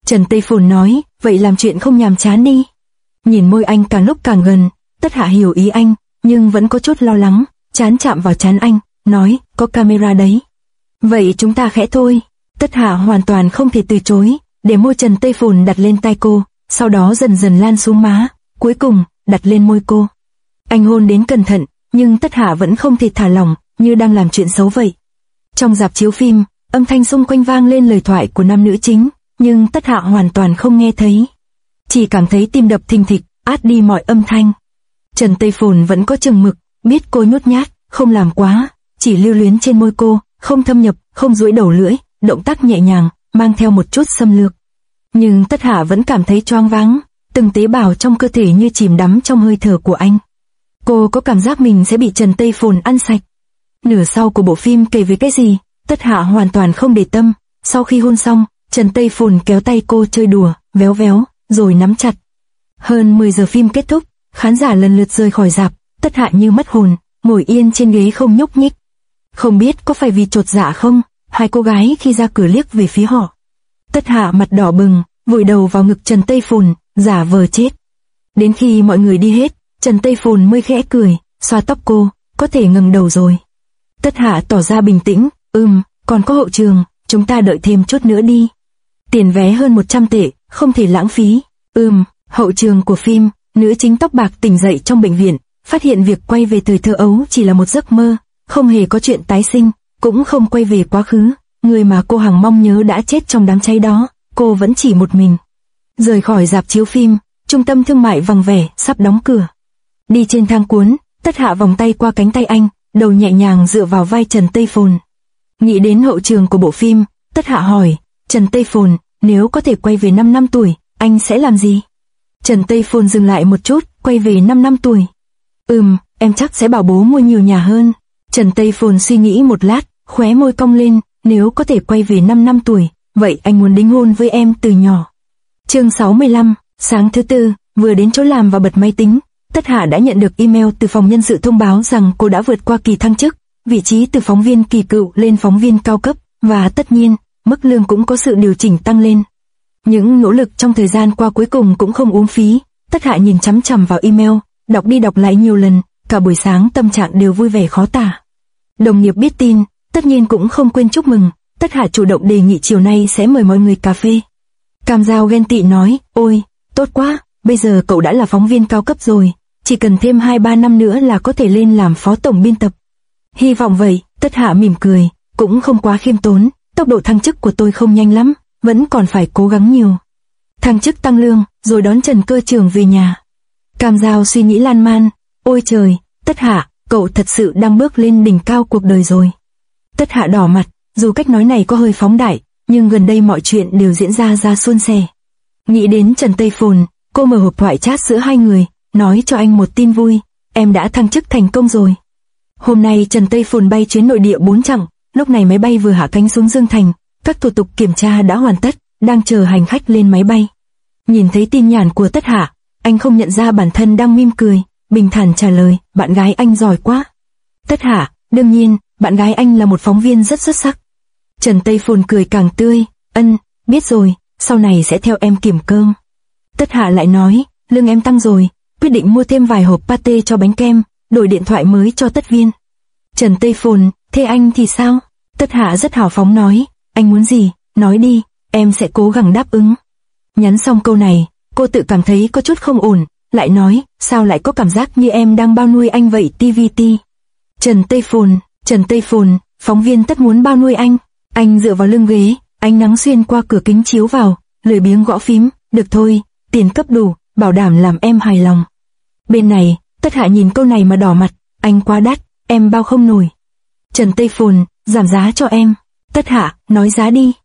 Trần Tây Phồn nói, vậy làm chuyện không nhàm chán đi. Nhìn môi anh càng lúc càng gần, Tất Hạ hiểu ý anh, nhưng vẫn có chút lo lắng, chán chạm vào trán anh, nói, có camera đấy. Vậy chúng ta khẽ thôi. Tất Hạ hoàn toàn không thể từ chối, để môi Trần Tây Phồn đặt lên tai cô, sau đó dần dần lan xuống má, cuối cùng, đặt lên môi cô. Anh hôn đến cẩn thận, nhưng Tất Hạ vẫn không thể thả lỏng, như đang làm chuyện xấu vậy. Trong rạp chiếu phim, âm thanh xung quanh vang lên lời thoại của nam nữ chính, nhưng Tất Hạ hoàn toàn không nghe thấy. Chỉ cảm thấy tim đập thình thịch, át đi mọi âm thanh. Trần Tây Phồn vẫn có chừng mực, biết cô nhút nhát, không làm quá, chỉ lưu luyến trên môi cô, không thâm nhập, không duỗi đầu lưỡi, động tác nhẹ nhàng, mang theo một chút xâm lược. Nhưng Tất Hạ vẫn cảm thấy choáng váng, từng tế bào trong cơ thể như chìm đắm trong hơi thở của anh. Cô có cảm giác mình sẽ bị Trần Tây Phồn ăn sạch. Nửa sau của bộ phim kể về cái gì, Tất Hạ hoàn toàn không để tâm. Sau khi hôn xong, Trần Tây Phồn kéo tay cô chơi đùa, véo véo, rồi nắm chặt. Hơn mười giờ phim kết thúc, khán giả lần lượt rời khỏi rạp, Tất Hạ như mất hồn, ngồi yên trên ghế không nhúc nhích. Không biết có phải vì chột dạ không, hai cô gái khi ra cửa liếc về phía họ. Tất Hạ mặt đỏ bừng, vùi đầu vào ngực Trần Tây Phồn, giả vờ chết. Đến khi mọi người đi hết, Trần Tây Phồn mới khẽ cười, xoa tóc cô, có thể ngẩng đầu rồi. Tất Hạ tỏ ra bình tĩnh, ừm, còn có hậu trường, chúng ta đợi thêm chút nữa đi. Tiền vé hơn một trăm tệ, không thể lãng phí. Ừm, hậu trường của phim, nữ chính tóc bạc tỉnh dậy trong bệnh viện, phát hiện việc quay về thời thơ ấu chỉ là một giấc mơ, không hề có chuyện tái sinh, cũng không quay về quá khứ, người mà cô hằng mong nhớ đã chết trong đám cháy đó, cô vẫn chỉ một mình. Rời khỏi rạp chiếu phim, trung tâm thương mại vắng vẻ, sắp đóng cửa. Đi trên thang cuốn, Tất Hạ vòng tay qua cánh tay anh, đầu nhẹ nhàng dựa vào vai Trần Tây Phồn. Nghĩ đến hậu trường của bộ phim, Tất Hạ hỏi, Trần Tây Phồn, nếu có thể quay về năm năm tuổi, anh sẽ làm gì? Trần Tây Phồn dừng lại một chút, quay về năm năm tuổi. Ừm, em chắc sẽ bảo bố mua nhiều nhà hơn. Trần Tây Phồn suy nghĩ một lát, khóe môi cong lên, nếu có thể quay về năm năm tuổi, vậy anh muốn đính hôn với em từ nhỏ. Chương sáu mươi lăm, sáng thứ tư, vừa đến chỗ làm và bật máy tính, Tất Hạ đã nhận được email từ phòng nhân sự thông báo rằng cô đã vượt qua kỳ thăng chức, vị trí từ phóng viên kỳ cựu lên phóng viên cao cấp, và tất nhiên, mức lương cũng có sự điều chỉnh tăng lên. Những nỗ lực trong thời gian qua cuối cùng cũng không uổng phí. Tất Hạ nhìn chằm chằm vào email, đọc đi đọc lại nhiều lần, cả buổi sáng tâm trạng đều vui vẻ khó tả. Đồng nghiệp biết tin, tất nhiên cũng không quên chúc mừng. Tất Hạ chủ động đề nghị chiều nay sẽ mời mọi người cà phê. Cam Giao ghen tị nói, ôi, tốt quá, bây giờ cậu đã là phóng viên cao cấp rồi, chỉ cần thêm hai ba năm nữa là có thể lên làm phó tổng biên tập. Hy vọng vậy. Tất Hạ mỉm cười, cũng không quá khiêm tốn, tốc độ thăng chức của tôi không nhanh lắm, vẫn còn phải cố gắng nhiều. Thăng chức tăng lương, rồi đón Trần Cơ Trường về nhà. Cam Giao suy nghĩ lan man, ôi trời, Tất Hạ, cậu thật sự đang bước lên đỉnh cao cuộc đời rồi. Tất Hạ đỏ mặt, dù cách nói này có hơi phóng đại, nhưng gần đây mọi chuyện đều diễn ra ra suôn sẻ. Nghĩ đến Trần Tây Phồn, cô mở hộp thoại chat giữa hai người, nói cho anh một tin vui, em đã thăng chức thành công rồi. Hôm nay Trần Tây Phồn bay chuyến nội địa bốn chặng, lúc này máy bay vừa hạ cánh xuống Dương Thành, các thủ tục kiểm tra đã hoàn tất, đang chờ hành khách lên máy bay. Nhìn thấy tin nhắn của Tất Hạ, anh không nhận ra bản thân đang mỉm cười, bình thản trả lời, bạn gái anh giỏi quá. Tất Hạ, đương nhiên, bạn gái anh là một phóng viên rất xuất sắc. Trần Tây Phồn cười càng tươi, ân, biết rồi, sau này sẽ theo em kiểm cơm. Tất Hạ lại nói, lương em tăng rồi, quyết định mua thêm vài hộp pate cho bánh kem, đổi điện thoại mới cho tất viên. Trần Tây Phồn, thế anh thì sao? Tất Hạ rất hào phóng nói, anh muốn gì, nói đi, em sẽ cố gắng đáp ứng. Nhắn xong câu này, cô tự cảm thấy có chút không ổn, lại nói, sao lại có cảm giác như em đang bao nuôi anh vậy tê vê tê. Trần Tây Phồn, Trần Tây Phồn, phóng viên tất muốn bao nuôi anh. Anh dựa vào lưng ghế, ánh nắng xuyên qua cửa kính chiếu vào, lười biếng gõ phím, được thôi, tiền cấp đủ, bảo đảm làm em hài lòng. Bên này, Tất Hạ nhìn câu này mà đỏ mặt, anh quá đắt, em bao không nổi. Trần Tây Phồn, giảm giá cho em. Tất Hạ, nói giá đi.